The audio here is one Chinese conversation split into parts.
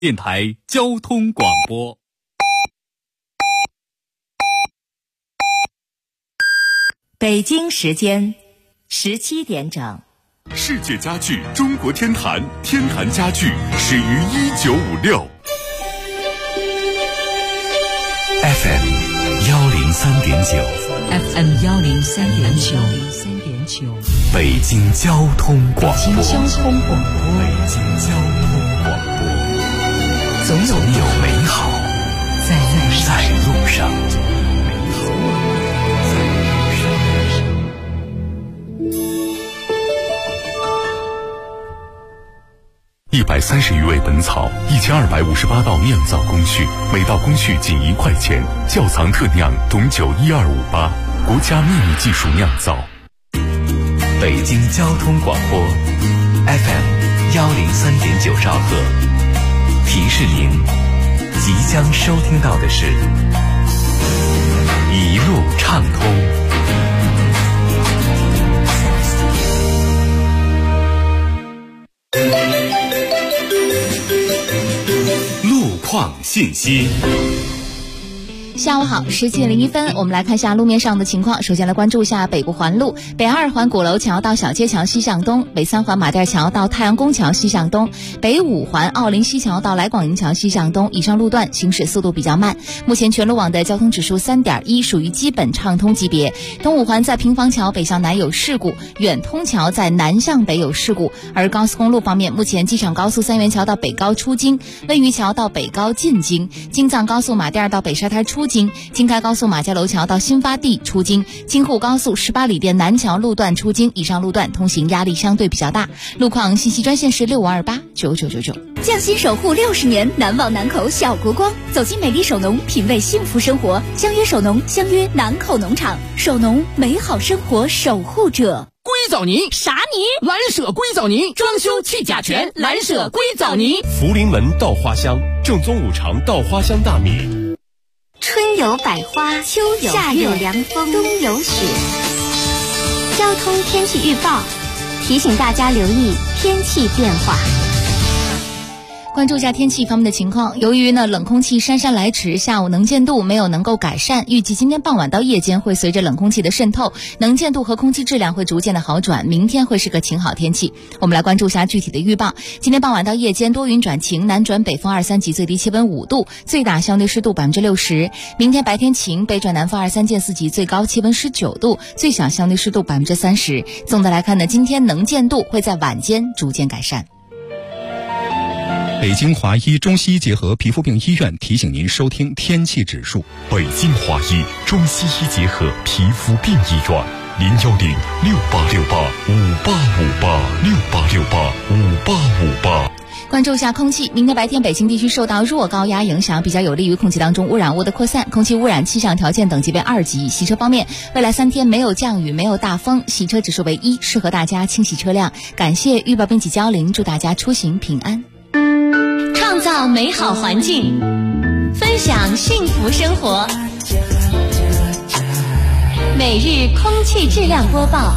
电台交通广播。 北京时间17点整。 世界家具中国天坛，天坛家具始于1956。FM 103.9 FM 103.9 北京交通广播。 北京交通广播，总有美好在路上。 130余味本草，1258道酿造工序，每道工序仅1块钱。窖藏特酿董酒12588，国家秘密技术酿造。 北京交通广播 FM 103.9兆赫，提示您即将收听到的是一路畅通。 况信息。 下午好，17点01分，我们来看一下路面上的情况。首先来关注一下北部环路，北2环鼓楼桥到小街桥西向东，北3环马甸桥到太阳宫桥西向东，北5环奥林西桥到来广营桥西向东，以上路段行驶速度比较慢。目前全路网的交通指数3.1，属于基本畅通级别。东5环在平房桥北向南有事故，远通桥在南向北有事故。而高速公路方面，目前机场高速三元桥到北高出京，魏榆桥到北高进京，京藏高速马甸到北沙滩出京，京开高速马家楼桥到新发地出京，京沪高速18里店南桥路段出京，以上路段通行压力相对比较大。路况信息专线是65289999。 匠心守护60年，难忘南口小国光。走进美丽首农，品味幸福生活。相约首农，相约南口农场。首农，美好生活守护者。 硅藻泥啥泥？ 蓝舍硅藻泥，装修去甲醛，蓝舍硅藻泥。 福临门稻花香，正宗五常稻花香大米。 春有百花，秋有夏有凉风，冬有雪。交通天气预报提醒大家留意天气变化。 关注一下天气方面的情况，由于冷空气姗姗来迟，下午能见度没有能够改善，预计今天傍晚到夜间会随着冷空气的渗透，能见度和空气质量会逐渐的好转，明天会是个晴好天气。我们来关注一下具体的预报。今天傍晚到夜间多云转晴，南转北风2、3级，最低气温5度，最大相对湿度60%。明天白天晴，北转南风2、3见4级，最高气温19度，最小相对湿度30%。总的来看今天能见度会在晚间逐渐改善。 北京华医中西医结合皮肤病医院提醒您收听天气指数。 北京华医中西医结合皮肤病医院，01068685858，68685858。 关注一下空气，明天白天北京地区受到弱高压影响，比较有利于空气当中污染物的扩散，空气污染气象条件等级为2级。洗车方面，未来3天没有降雨，没有大风，洗车指数为1，适合大家清洗车辆。感谢预报编辑焦玲，祝大家出行平安。 创造美好环境，分享幸福生活。每日空气质量播报。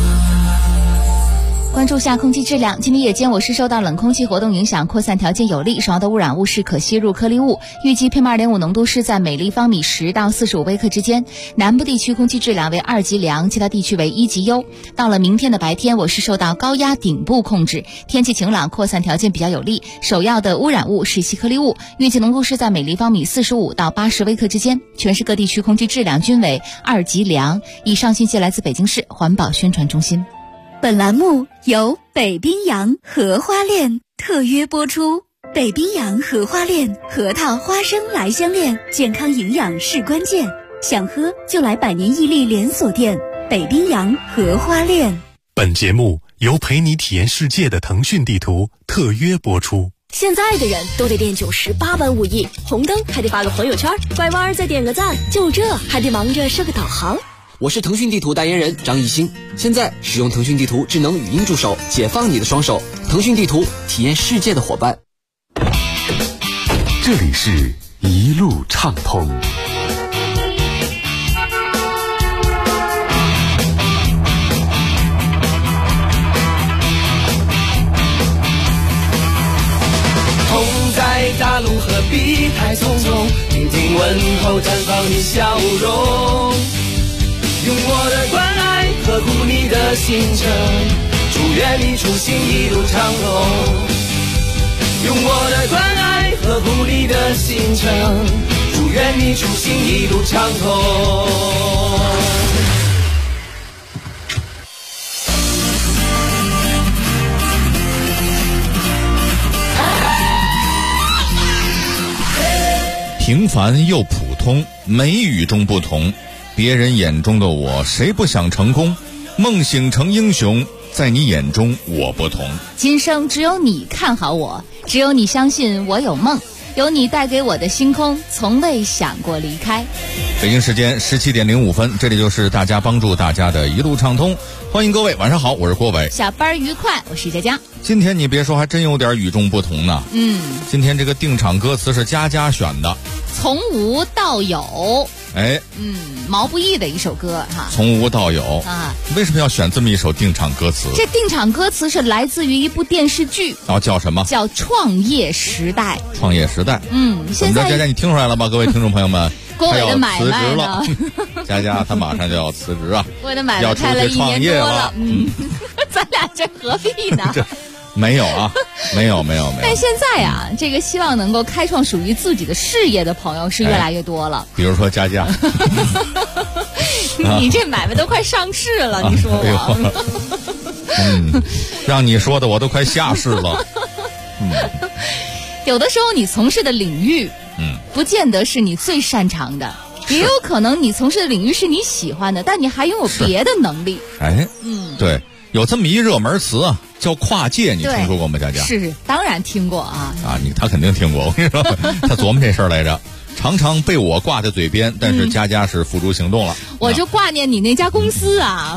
关注下空气质量，今天夜间我市受到冷空气活动影响，扩散条件有利，主要的污染物是可吸入颗粒物，预计 PM2.5 浓度是在每立方米10到45微克之间。南部地区空气质量为2级良，其他地区为1级优。到了明天的白天，我市受到高压顶部控制，天气晴朗，扩散条件比较有利，首要的污染物是细颗粒物，预计浓度是在每立方米45到80微克之间。全市各地区空气质量均为2级良。以上信息来自北京市环保宣传中心。 本栏目由北冰洋荷花链特约播出。北冰洋荷花链，核桃花生来相恋，健康营养是关键，想喝就来百年屹立连锁店北冰洋荷花链。 本节目由陪你体验世界的腾讯地图特约播出。 现在的人都得练98般武艺，红灯还得发个朋友圈，拐弯再点个赞，就这还得忙着设个导航。 我是腾讯地图代言人张艺兴，现在使用腾讯地图智能语音助手，解放你的双手。腾讯地图，体验世界的伙伴。 这里是一路畅通。 在大路何必太匆匆，听听问候绽放你笑容，用我的关爱呵护你的行程，祝愿你出行一路畅通，用我的关爱呵护你的行程，祝愿你出行一路畅通。 平凡又普通，美与众不同，别人眼中的我，谁不想成功？梦醒成英雄，在你眼中我不同。 今生只有你看好我，只有你相信我有梦，有你带给我的星空，从未想过离开。 北京时间17点05分，这里就是大家帮助大家的一路畅通。欢迎各位，晚上好，我是郭伟。 下班愉快，我是佳佳。 今天你别说，还真有点与众不同呢。今天这个定场歌词是佳佳选的， 从无到有。 哎， 毛不易的一首歌哈。 从无到有啊，为什么要选这么一首定场歌词？ 这定场歌词是来自于一部电视剧， 叫什么？ 叫《创业时代》。 创业时代。 现在佳佳，你听出来了吧？各位听众朋友们， 郭伟的买卖呢？佳佳她马上就要辞职啊！ 我的买卖开了1年多了，咱俩这何必呢？ 没有啊，没有。 但现在啊，这个希望能够开创属于自己的事业的朋友是越来越多了。 比如说佳佳， 你这买卖都快上市了，你说我？ 让你说的我都快下市了。 有的时候你从事的领域，不见得是你最擅长的，也有可能你从事的领域是你喜欢的，但你还拥有别的能力。 对。有这么一热门词啊，叫跨界，你听说过吗，佳佳？ 是，当然听过啊。 他肯定听过。我跟你说，他琢磨这事儿来着，常常被我挂在嘴边，但是佳佳是付诸行动了。 我就挂念你那家公司啊，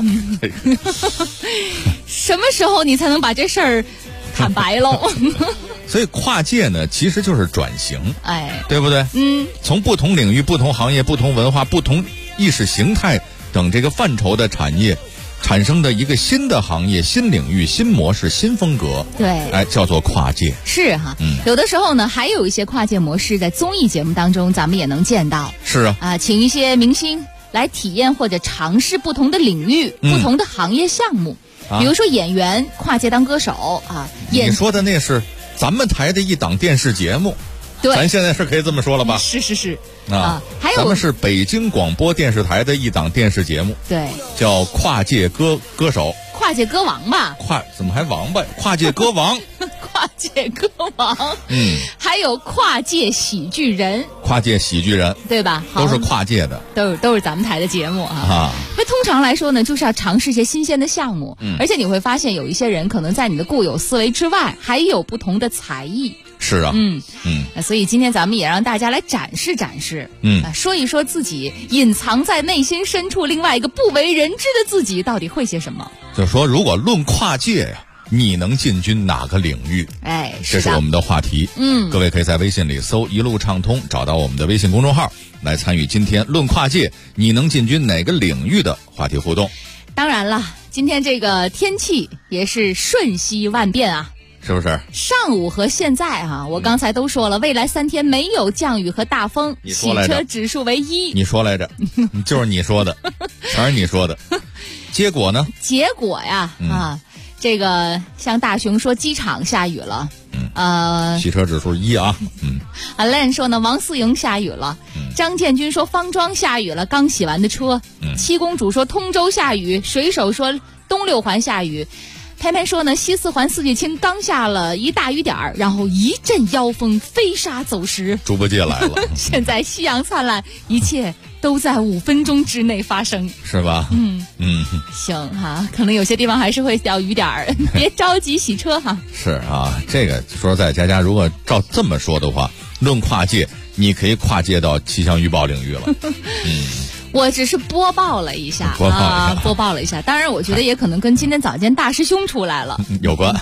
什么时候你才能把这事儿坦白喽？ 所以跨界呢，其实就是转型，对不对？从不同领域、不同行业、不同文化、不同意识形态等这个范畴的产业。产生的一个新的行业、新领域、新模式、新风格， 对， 叫做跨界。 是哈，有的时候呢，还有一些跨界模式在综艺节目当中，咱们也能见到。 是请一些明星来体验或者尝试不同的领域、不同的行业项目。比如说演员跨界当歌手啊。 你说的那是咱们台的一档电视节目。 对， 咱现在是可以这么说了吧？ 是还有咱们是北京广播电视台的一档电视节目， 对， 叫跨界歌手， 跨界歌王吧？ 怎么还王吧？跨界歌王， 跨界歌王，还有跨界喜剧人， 对吧？都是跨界的， 都是咱们台的节目啊。那通常来说呢，就是要尝试一些新鲜的项目，而且你会发现有一些人可能在你的固有思维之外，还有不同的才艺。 是啊， 所以今天咱们也让大家来展示展示，说一说自己隐藏在内心深处另外一个不为人知的自己到底会些什么。 就说如果论跨界呀，你能进军哪个领域？这是我们的话题。各位可以在微信里搜一路畅通，找到我们的微信公众号来参与今天论跨界你能进军哪个领域的话题互动。 当然了，今天这个天气也是瞬息万变啊， 是不是？ 上午和现在啊，我刚才都说了，未来3天没有降雨和大风，洗车指数为1。 你说来着，就是你说的，全是你说的。结果呢？ 结果呀，这个像大熊说机场下雨了， 洗车指数1啊。 Alan 说呢，王思莹下雨了。张建军说方庄下雨了，刚洗完的车。七公主说通州下雨，水手说东六环下雨。偏偏说呢，西四环四季青刚下了一大雨点儿，然后一阵妖风飞沙走石， 猪八戒来了。 现在夕阳灿烂，一切都在5分钟之内发生， 是吧？ 行哈，可能有些地方还是会掉雨点儿，别着急洗车哈。 是啊，这个说实在，佳佳如果照这么说的话，论跨界，你可以跨界到气象预报领域了。 我只是播报了一下。当然，我觉得也可能跟今天早间大师兄出来了有关。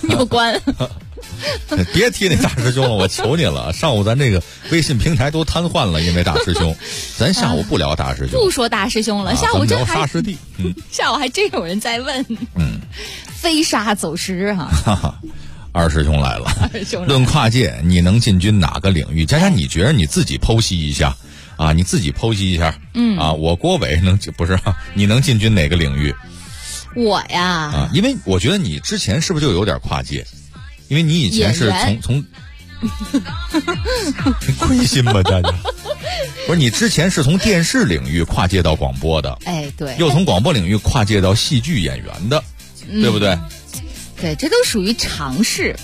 别提那大师兄了，我求你了。上午咱这个微信平台都瘫痪了，因为大师兄。咱下午不聊大师兄， 不说大师兄了。下午真聊沙师弟。 下午还真有人在问。飞沙走石哈。 二师兄来了。论跨界，你能进军哪个领域？佳佳，你觉得你自己剖析一下啊？你自己剖析一下。我郭伟你能进军哪个领域？ 我呀， 因为我觉得你之前是不是就有点跨界？因为你以前是从你亏心吧，佳佳？不是，你之前是从电视领域跨界到广播的， 对， 又从广播领域跨界到戏剧演员的，对不对？ 对，这都属于尝试。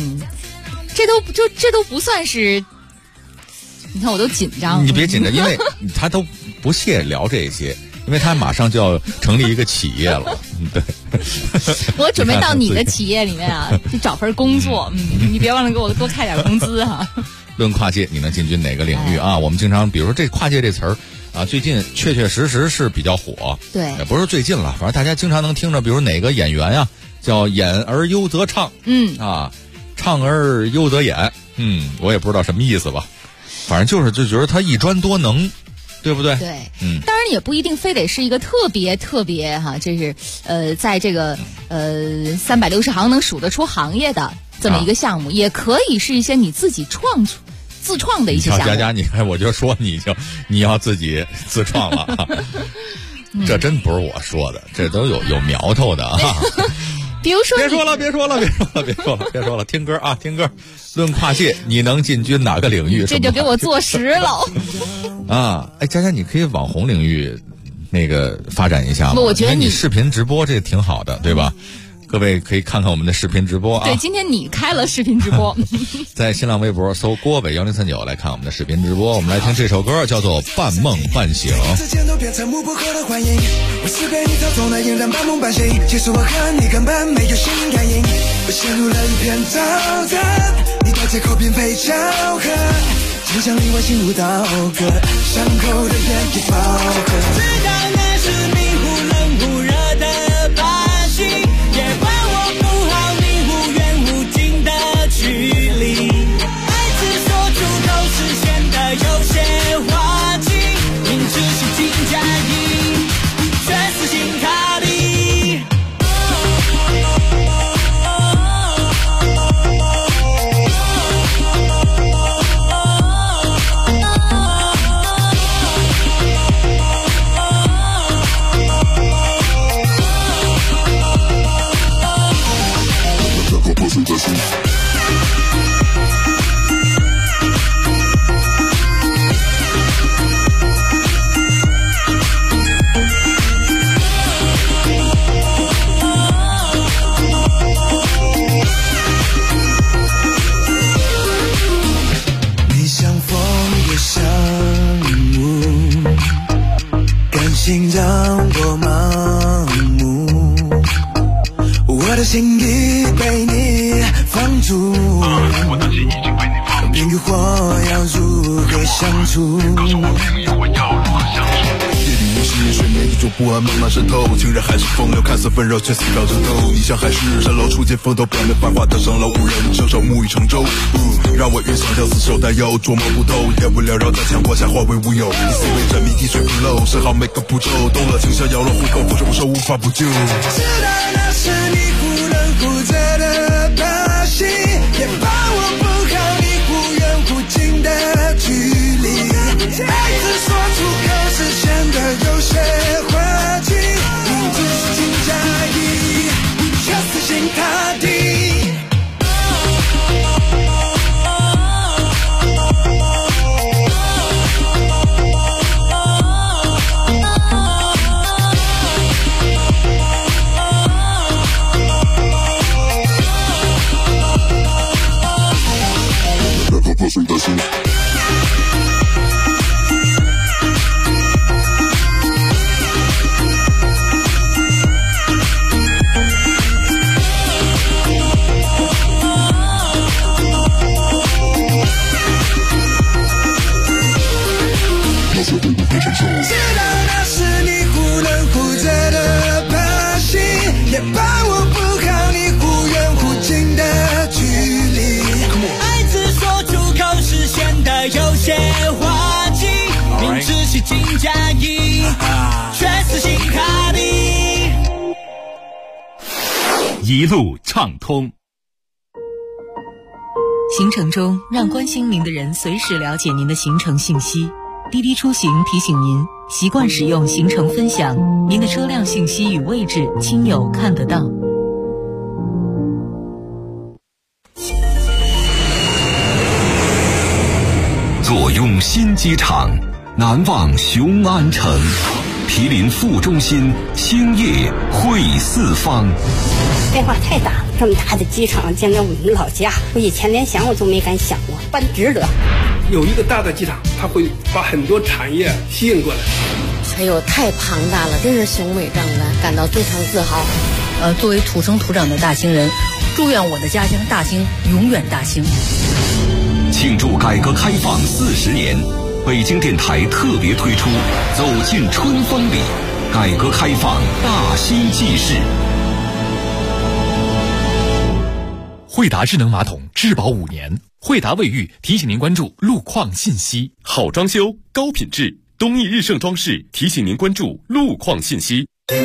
这都不算是。你看我都紧张。 你别紧张，因为他都不屑聊这些，因为他马上就要成立一个企业了。对， 我准备到你的企业里面去找份工作。你别忘了给我多开点工资哈。 论跨界，你能进军哪个领域啊？我们经常，比如说这跨界这词儿最近确实是比较火。 对， 也不是最近了，反正大家经常能听着，比如哪个演员呀，叫演而优则唱，唱而优则演，我也不知道什么意思吧，反正就觉得他一专多能。对不对？ 对，当然也不一定非得是一个特别哈，这是在这个360行能数得出行业的这么一个项目，也可以是一些你自己自创的一些项目。 佳佳，你看我就说你要自己自创了，这真不是我说的，这都有苗头的啊。 比如说， 别说了，听歌啊，听歌。论跨界，你能进军哪个领域？ 这就给我坐实了。 佳佳，你可以网红领域那个发展一下吗？ 我觉得你视频直播这挺好的，对吧？各位可以看看我们的视频直播啊。 对，今天你开了视频直播， 在新浪微博搜郭伟1039来看我们的视频直播。我们来听这首歌，叫做《半梦半醒》。 之间都变成目不可的幻影，我是被你操纵的，俨然半梦半醒。其实我和你根本没有心感应，我陷入了一片沼泽，你的借口并非巧合，就像另外心如刀割，伤口的眼已饱和。知道那是你忽冷忽热的把戏，也怪我不好，你忽远忽近的距离，爱字说出口时显得有些滑稽，明知是金加银，却死心塌地。你像风的项目，感性让我盲目，我的心已被你放逐，冰与火要如何相处？睡眠一种不安慢慢渗透，竟然还是风流，看似纷扰却思考着斗。你像海市蜃楼，初见风头，表面繁华的上楼，无人伸手，木已成舟。让我越想要厮守，但又捉摸不透，烟雾缭绕在强光下化为乌有。你思维缜密，滴水不漏，设好每个步骤，懂了倾向摇了虎口，覆水不收，无法补救。知道那是你忽冷忽热的把戏，也把我不好，你忽远忽近的距离，爱字说出口时显得有些滑稽，明知是金加银，却死心塌地。知道那是你忽冷忽热的把戏，也把我不好，你忽远忽近的距离，爱字说出口时显得有些滑稽，明知是金加银，却死心塌地。 一路畅通。 行程中，让关心您的人随时了解您的行程信息。滴滴出行提醒您，习惯使用行程分享，您的车辆信息与位置，亲友看得到。 坐拥新机场，难忘雄安城。毗邻副中心，兴业汇四方。 变化太大了，这么大的机场建在我们老家，我以前连想我都没敢想过，办值得。 有一个大的机场，它会把很多产业吸引过来。 哎呦，太庞大了，真是雄伟壮观，感到非常自豪。 作为土生土长的大兴人，祝愿我的家乡大兴永远大兴。 庆祝改革开放40年，北京电台特别推出《走进春风里》，改革开放大兴纪事。 惠达智能马桶质保5年，惠达卫浴提醒您关注路况信息。 好装修，高品质，东义日盛装饰提醒您关注路况信息。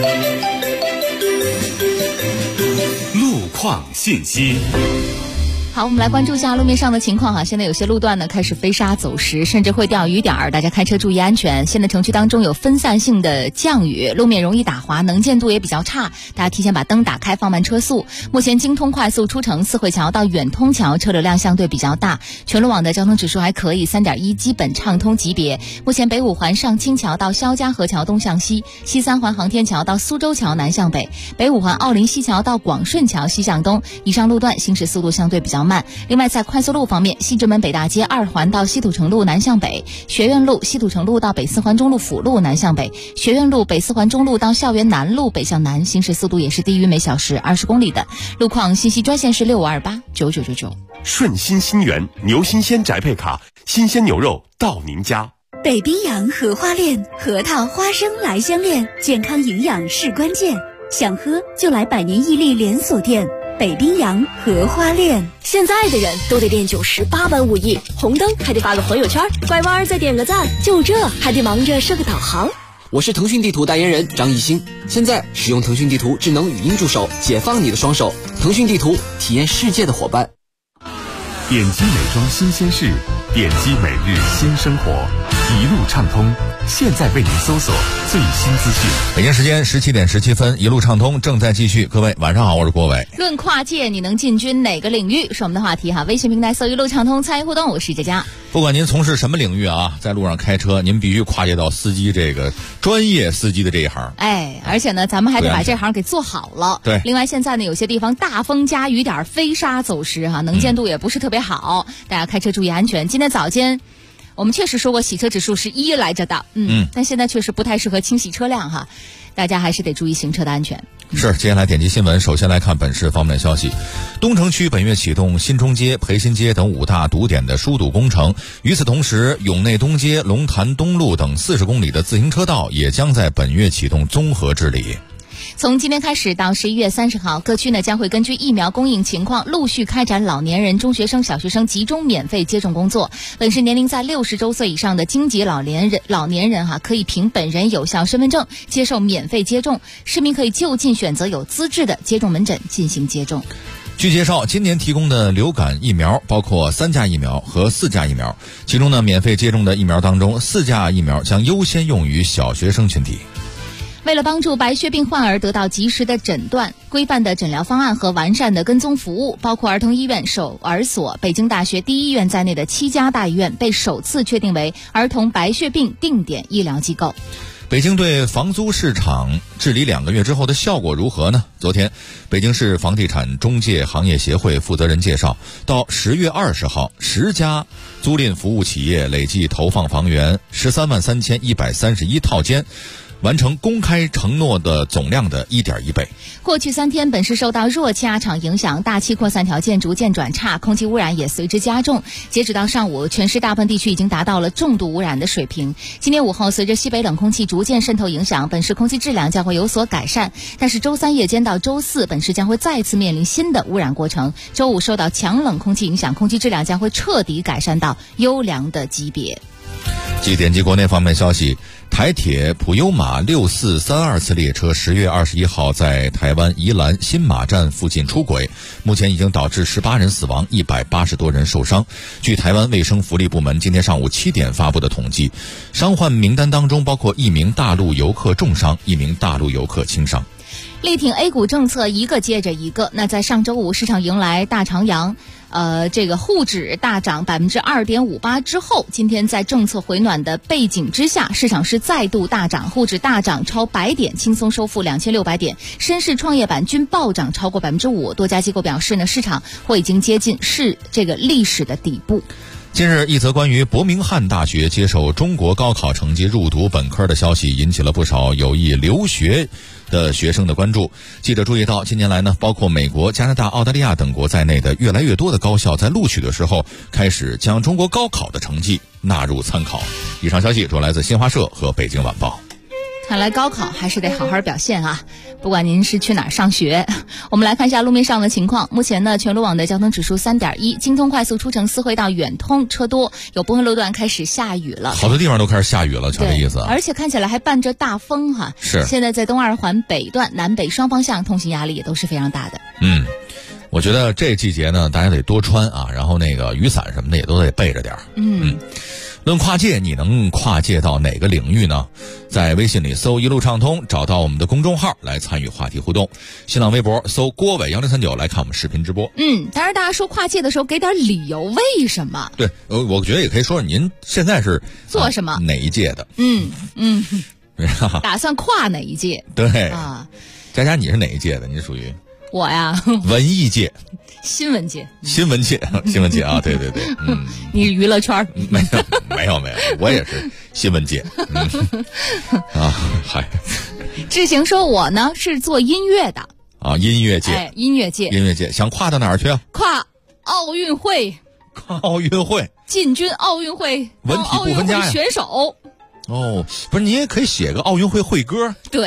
路况信息。 好，我们来关注一下路面上的情况哈。现在有些路段呢开始飞沙走石，甚至会掉雨点儿，大家开车注意安全。现在城区当中有分散性的降雨，路面容易打滑，能见度也比较差，大家提前把灯打开，放慢车速。目前京通快速出城四惠桥到远通桥车流量相对比较大，全路网的交通指数还可以，3.1基本畅通级别。目前北五环上清桥到肖家河桥东向西，西三环航天桥到苏州桥南向北，北五环奥林西桥到广顺桥西向东，以上路段行驶速度相对比较慢。另外在快速路方面，西直门北大街2环到西土城路南向北，学院路西土城路到北四环中路辅路南向北，学院路北四环中路到校园南路北向南，行驶速度也是低于每小时20公里的。路况信息专线是65289999。 顺心新源牛新鲜宅配卡，新鲜牛肉到您家。 北冰洋荷花链，核桃花生来相恋，健康营养是关键。想喝就来百年伊利连锁店。北冰洋荷花链， 现在的人都得练98般武艺，红灯还得发个朋友圈，拐弯再点个赞，就这还得忙着设个导航。 我是腾讯地图代言人张艺兴，现在使用腾讯地图智能语音助手，解放你的双手。腾讯地图，体验世界的伙伴。 点击美妆新鲜事，点击每日新生活，一路畅通。现在为您搜索最新资讯。 北京时间17点17分，一路畅通正在继续。各位晚上好，我是郭伟。 论跨界，你能进军哪个领域？是我们的话题哈。微信平台搜一路畅通，参与互动。我是佳佳。 不管您从事什么领域啊，在路上开车，您必须跨界到司机这个专业司机的这一行。 而且呢，咱们还得把这行给做好了。 对。 另外，现在呢，有些地方大风加雨点，飞沙走石哈，能见度也不是特别好，大家开车注意安全。今天早间，我们确实说过洗车指数是1来着的，但现在确实不太适合清洗车辆哈，大家还是得注意行车的安全。 是，接下来点击新闻，首先来看本市方面的消息。东城区本月启动新中街、培新街等5大堵点的疏堵工程，与此同时，永内东街、龙潭东路等40公里的自行车道也将在本月启动综合治理。 从今天开始到11月30号，各区呢将会根据疫苗供应情况，陆续开展老年人、中学生、小学生集中免费接种工作。本市年龄在60周岁以上的京籍老年人可以凭本人有效身份证接受免费接种，市民可以就近选择有资质的接种门诊进行接种。 据介绍，今年提供的流感疫苗包括3价疫苗和4价疫苗，其中呢，免费接种的疫苗当中，4价疫苗将优先用于小学生群体。 为了帮助白血病患儿得到及时的诊断、规范的诊疗方案和完善的跟踪服务，包括儿童医院、首儿所、北京大学第一医院在内的7家大医院被首次确定为儿童白血病定点医疗机构。 北京对房租市场治理2个月之后的效果如何呢？昨天，北京市房地产中介行业协会负责人介绍，到10月20号，10家租赁服务企业累计投放房源133131套间，完成公开承诺的总量的1.1倍。 过去3天，本市受到弱气压场影响，大气扩散条件逐渐转差，空气污染也随之加重。截止到上午，全市大部分地区已经达到了重度污染的水平。今天午后，随着西北冷空气逐渐渗透影响，本市空气质量将会有所改善。但是周3夜间到周4，本市将会再次面临新的污染过程。周5受到强冷空气影响，空气质量将会彻底改善到优良的级别。 点击国内方面消息，台铁普悠玛6432次列车10月21号在台湾宜兰新马站附近出轨，目前已经导致18人死亡，180多人受伤。据台湾卫生福利部门今天上午7点发布的统计，伤患名单当中包括1名大陆游客重伤，1名大陆游客轻伤。 力挺 A 股政策一个接着一个。那在上周五市场迎来大长阳，这个沪指大涨2.58%之后，今天在政策回暖的背景之下，市场是再度大涨，沪指大涨超100点，轻松收复2600点，深市创业板均暴涨超过5%。多家机构表示呢，市场或已经接近这个历史的底部。 近日，一则关于伯明翰大学接受中国高考成绩入读本科的消息，引起了不少有意留学的学生的关注。记者注意到，近年来呢，包括美国、加拿大、澳大利亚等国在内的越来越多的高校在录取的时候，开始将中国高考的成绩纳入参考。以上消息主要来自新华社和北京晚报。 看来高考还是得好好表现啊，不管您是去哪儿上学。我们来看一下路面上的情况。目前呢，全路网的交通指数3.1，京通快速出城思会到远通车多，有部分路段开始下雨了， 好多地方都开始下雨了，瞧这意思。 而且看起来还伴着大风哈。 是。 现在在东二环北段南北双方向通行压力也都是非常大的。 我觉得这季节呢，大家得多穿啊，然后那个雨伞什么的也都得备着点。论跨界，你能跨界到哪个领域呢？在微信里搜一路畅通，找到我们的公众号来参与话题互动。新浪微博搜郭伟1039来看我们视频直播。 当然大家说跨界的时候给点理由，为什么？ 对，我觉得也可以说您现在是做什么、 哪一届的？ 打算跨哪一届？ 对啊，佳你是哪一届的？你是属于我呀， 文艺界。 新闻界啊，对， 你是娱乐圈？ 没有，我也是新闻界。 志行说，我呢是做音乐的啊，音乐界， 音乐界， 想跨到哪儿去啊？ 跨奥运会，进军奥运会， 文体不分家呀， 选手。 不是，你也可以写个奥运会会歌， 对，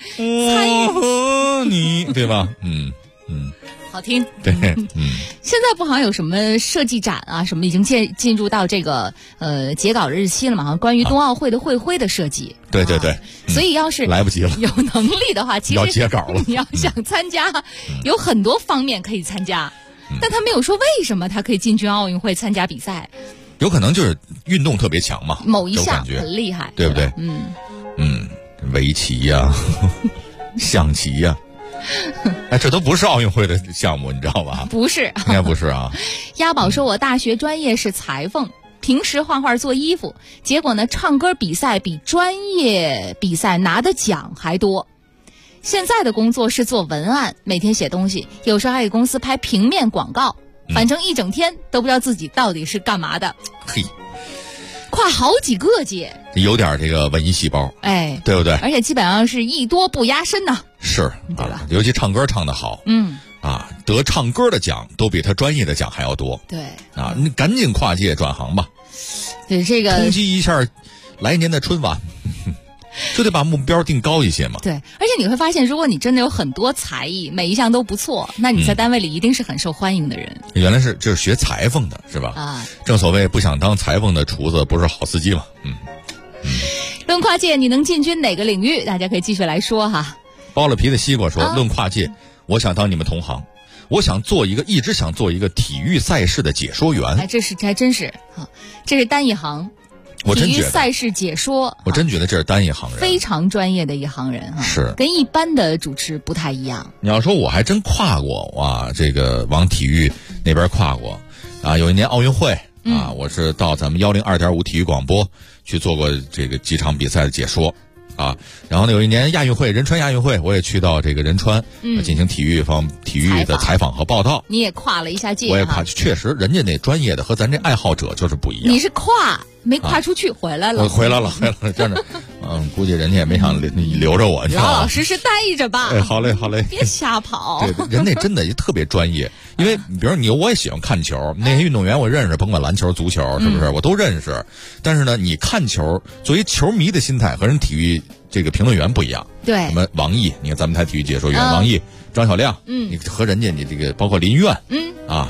和你，对吧？ 好听。 对， 现在不好像有什么设计展啊，什么已经进入到这个截稿日期了嘛？好像关于冬奥会的会徽的设计。 对， 所以要是来不及了， 有能力的话，其实要截稿了。 你要想参加，有很多方面可以参加，但他没有说为什么他可以进军奥运会参加比赛。 有可能就是运动特别强嘛， 某一项很厉害， 对不对？围棋呀，象棋呀。这都不是奥运会的项目，你知道吧？ 不是， 应该不是啊。 押宝说，我大学专业是裁缝，平时画画做衣服，结果呢，唱歌比赛比专业比赛拿的奖还多。现在的工作是做文案，每天写东西，有时候还给公司拍平面广告，反正一整天都不知道自己到底是干嘛的。跨好几个界， 有点这个文艺细胞，对不对？ 而且基本上是艺多不压身呐， 是，对吧？尤其唱歌唱得好，得唱歌的奖都比他专业的奖还要多， 对啊，你赶紧跨界转行吧， 对这个冲击一下来年的春晚。就得把目标定高一些嘛。 对，而且你会发现，如果你真的有很多才艺，每一项都不错，那你在单位里一定是很受欢迎的人。 原来就是学裁缝的，是吧？正所谓不想当裁缝的厨子不是好司机嘛。 论跨界，你能进军哪个领域？大家可以继续来说哈。 剥了皮的西瓜说：论跨界，我想当你们同行，我想一直想做一个体育赛事的解说员。 这还真是这是单一行。体育赛事解说， 我真觉得这是单一行人， 非常专业的一行人是跟一般的主持不太一样。 你要说我还真跨过哇，这个往体育那边跨过啊。有一年奥运会啊，我是到咱们102.5体育广播去做过这个几场比赛的解说啊。然后呢，有一年亚运会仁川亚运会，我也去到这个仁川进行体育的采访和报道。 你也跨了一下界， 我也跨，确实人家那专业的和咱这爱好者就是不一样。 你是跨没跨出去，回来了。 我回来了，真的，估计人家也没想留着我，你知道吗？ 老老实实待着吧。 好嘞， 别瞎跑。 对，人那真的特别专业，因为比如我也喜欢看球，那些运动员我认识，甭管篮球、足球，是不是我都认识。但是呢，你看球，作为球迷的心态和人体育这个评论员不一样。 对， 什么王毅，你看咱们台体育解说员王毅、张小亮，你和人家你这个包括林苑，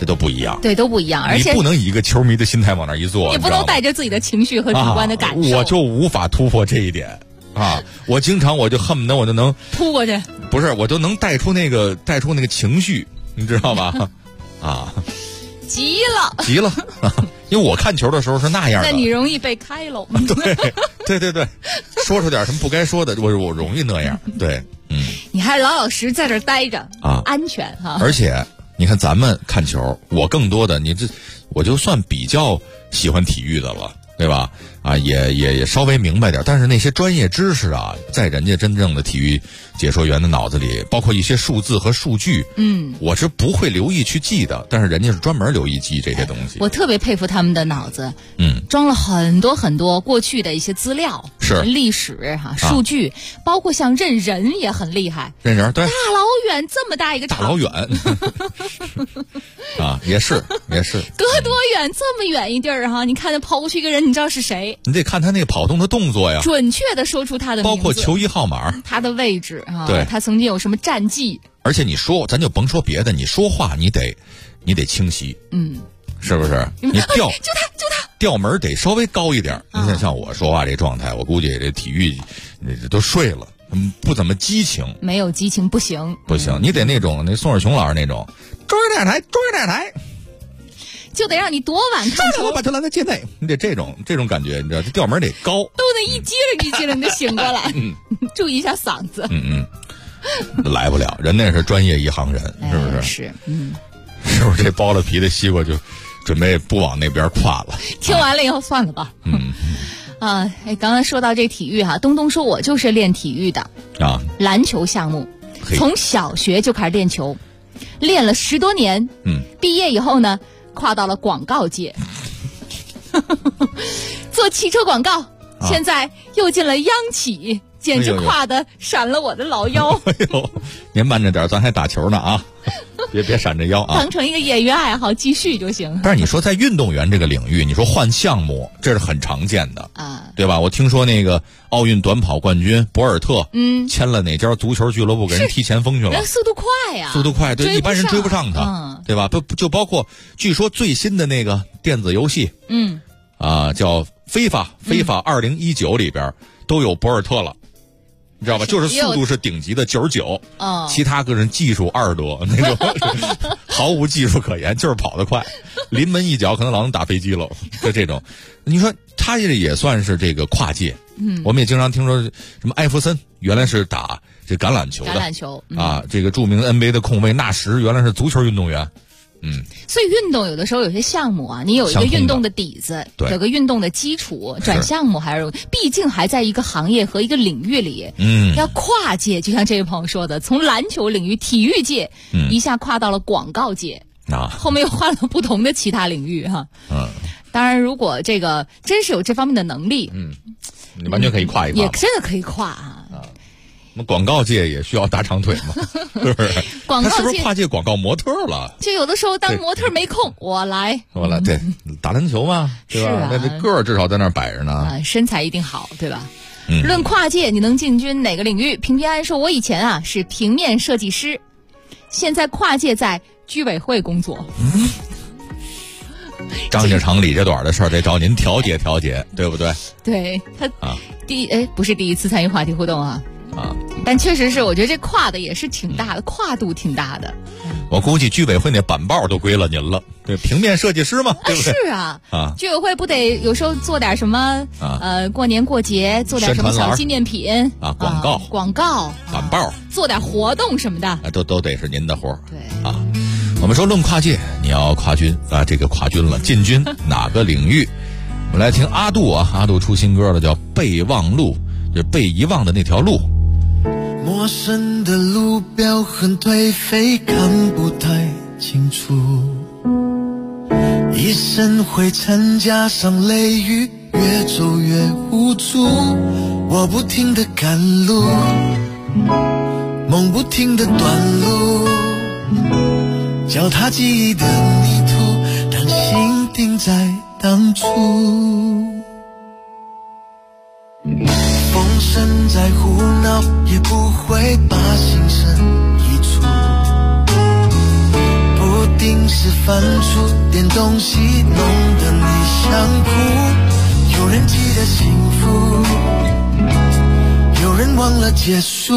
这都不一样。 对，都不一样，而且你不能以一个球迷的心态往那一坐， 也不能带着自己的情绪和主观的感受。 我就无法突破这一点啊！我经常我就恨不得我就能扑过去， 不是，我就能带出那个情绪，你知道吧？啊， 急了， 因为我看球的时候是那样的。 那你容易被开喽。 对，说出点什么不该说的，我容易那样。对， 你还老老实在这待着啊， 安全哈。 而且你看咱们看球，我更多的我就算比较喜欢体育的了，对吧？啊，也稍微明白点，但是那些专业知识啊，在人家真正的体育解说员的脑子里，包括一些数字和数据，我是不会留意去记的，但是人家是专门留意记这些东西。 我特别佩服他们的脑子，装了很多很多过去的一些资料， 是历史数据，包括像认人也很厉害， 认人对， 大老远这么大一个场， 大老远啊，也是， 隔多远这么远一地儿哈，你看他跑过去一个人，你知道是谁？ 你得看他那个跑动的动作呀， 准确的说出他的名字， 包括球衣号码， 他的位置啊， 对， 他曾经有什么战绩。 而且你说，咱就甭说别的，你说话你得清晰，是不是？你就他调门得稍微高一点。你看像我说话这状态，我估计这体育都睡了，不怎么激情， 没有激情不行， 你得那种宋世雄老师那种中央电台。 就得让你多晚看球， 我把球拦在界内，你得这种感觉，你知道，这调门得高， 都得一激灵你就醒过来，注意一下嗓子， 来不了，人那是专业一行人，是不是？ 是， 是不是这剥了皮的西瓜就准备不往那边跨了？ 听完了以后算了吧，刚才说到这体育哈，东东说我就是练体育的啊， 篮球项目，从小学就开始练球，练了10多年，毕业以后呢。跨到了广告界，做汽车广告，现在又进了央企，简直跨得闪了我的老腰。 哎呦，您慢着点，咱还打球呢啊！别闪着腰啊！ 当成一个业余爱好继续就行。 但是你说在运动员这个领域，你说换项目，这是很常见的啊， 对吧？我听说那个奥运短跑冠军博尔特，签了哪家足球俱乐部，给人踢前锋去了。 人速度快呀， 速度快，对，一般人追不上他，对吧？就包括据说最新的那个电子游戏，叫非法2019里边都有博尔特了。你知道吧？就是速度是顶级的99，其他个人技术2多，那种毫无技术可言，就是跑得快，临门一脚可能老能打飞机了，就这种。你说他也算是这个跨界，我们也经常听说什么艾弗森原来是打这橄榄球的，啊，这个著名 NBA 的控卫纳什原来是足球运动员。 所以运动有的时候有些项目啊，你有一个运动的底子，有个运动的基础，转项目还是毕竟还在一个行业和一个领域里，要跨界，就像这位朋友说的，从篮球领域、体育界，一下跨到了广告界，后面又换了不同的其他领域哈。当然，如果这个真是有这方面的能力， 你完全可以跨一跨， 也真的可以跨啊。 我们广告界也需要大长腿嘛，是不是？ 广告界他是不是跨界广告模特了？ 就有的时候当模特没空，我来， 对，打篮球嘛，对吧？那这个儿至少在那儿摆着呢， 身材一定好，对吧？论跨界，你能进军哪个领域？平平安说，我以前啊是平面设计师，现在跨界在居委会工作。 张家长李家短的事儿得找您调解调解，对不对？ 对他不是第一次参与话题互动啊。但确实是，我觉得这跨的也是挺大的，跨度挺大的。 我估计居委会那板报都归了您了，对，平面设计师嘛，对不对？ 是啊，居委会不得有时候做点什么过年过节做点什么小纪念品啊，广告板报， 做点活动什么的， 都得是您的活儿。 对啊，我们说论跨界，你要跨军啊，这个跨军了，进军哪个领域？我们来听阿杜啊，阿杜出新歌了，叫《备忘录》，就是被遗忘的那条路。 陌生的路标很颓废，看不太清楚，一身灰尘加上雷雨，越走越无助。我不停地赶路，梦不停地短路，脚踏记忆的泥土，但心定在当初。风声再胡闹也不会把心声移除，不定定是翻出点东西弄得你想哭，有人记得幸福，有人忘了结束，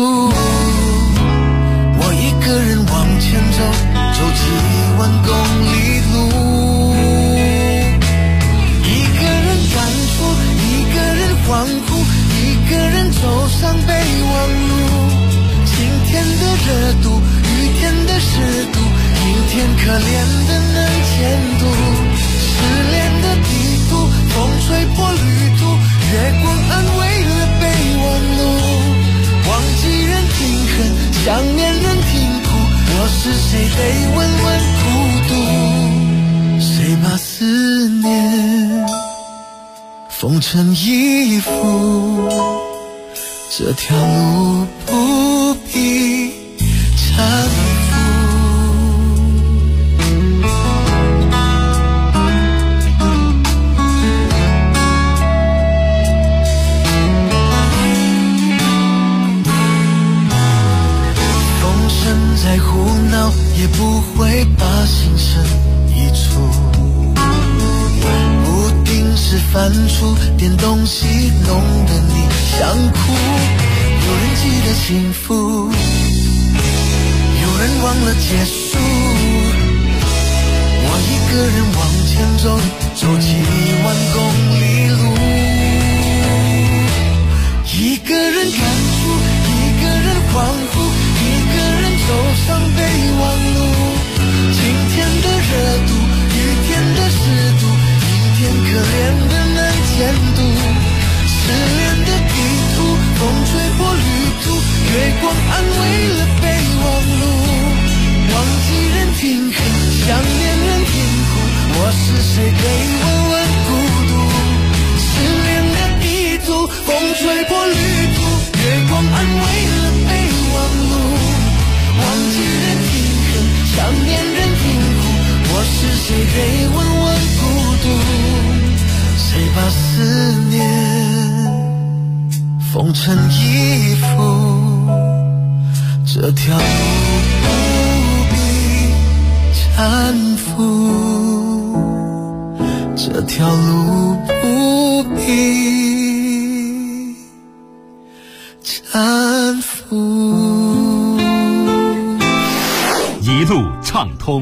我一个人往前走，走几万公里路，一个人感触，一个人欢呼，一个人走上备忘录，晴天的热度，雨天的湿度，明天可怜的能见度，失恋的地图，风吹破旅途，月光安慰了备忘录，忘记人听恨，想念人听哭，我是谁得问问孤独，谁把思念缝成衣服，这条路不必搀扶。风声再胡闹也不会把心声溢出，不定是翻出点东西弄得你想哭，有人记得幸福，有人忘了结束，我一个人往前走，走几万公里路，一个人感触，一个人欢呼，一个人走上备忘录，晴天的热度，雨天的湿度，明天可怜的能见度，失恋的地图，风吹破旅途，月光安慰了备忘录，忘记人听恨，想念人听哭，我是谁得问问孤独，失恋的地图，风吹破旅途，月光安慰了备忘录，忘记人听恨，想念人听哭，我是谁得问问孤独，谁把思念缝成衣服，这条路不必搀扶，这条路不必搀扶。 一路畅通。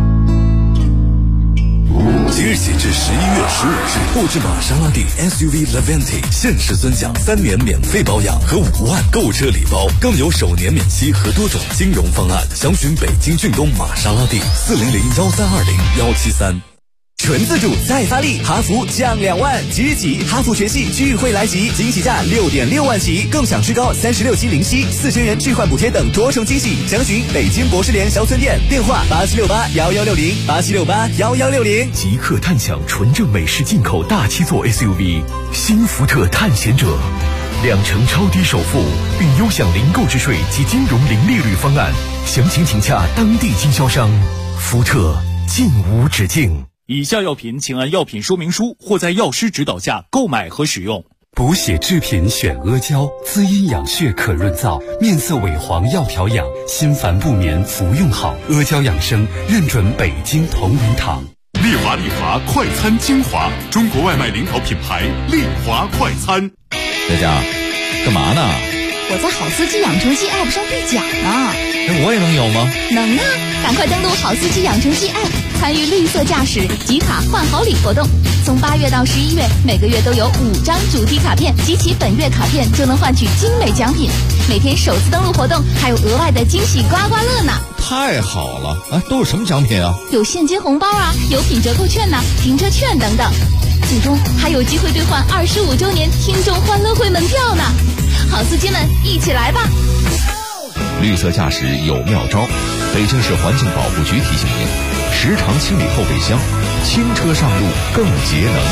即日起至11月15日，购置玛莎拉蒂 SUV Levante 限时尊享3年免费保养和5万购车礼包，更有首年免息和多种金融方案。详询北京骏东玛莎拉蒂400-1320-173。 纯自主再发力，哈弗降2万，即日起哈弗全系聚会来袭，惊喜价6.6万起，更享至高36期零息，4000元置换补贴等多重惊喜。详询北京博士联小村店，电话87681160，87681160。 即刻探享纯正美式进口大7座 SUV 新福特探险者，2成超低首付，并优享零购置税及金融零利率方案。详情请洽当地经销商。福特尽无止境。 以下药品请按药品说明书或在药师指导下购买和使用。 补血制品选阿胶，滋阴养血可润燥，面色萎黄要调养，心烦不眠服用好。阿胶养生认准北京同仁堂。 丽华快餐精华，中国外卖领导品牌丽华快餐。 佳佳，干嘛呢？ 我在好司机养成记 App 上兑奖呢。 我也能有吗？ 能啊！赶快登录好司机养成记 App， 参与绿色驾驶集卡换好礼活动。从8月到11月，每个月都有5张主题卡片，集齐本月卡片就能换取精美奖品。每天首次登录活动还有额外的惊喜刮刮乐呢！ 太好了！都有什么奖品啊？ 有现金红包啊，有品折扣券停车券等等。最终还有机会兑换25周年听众欢乐会门票呢！好司机们，一起来吧！ 绿色驾驶有妙招，北京市环境保护局提醒您：时常清理后备箱，轻车上路更节能。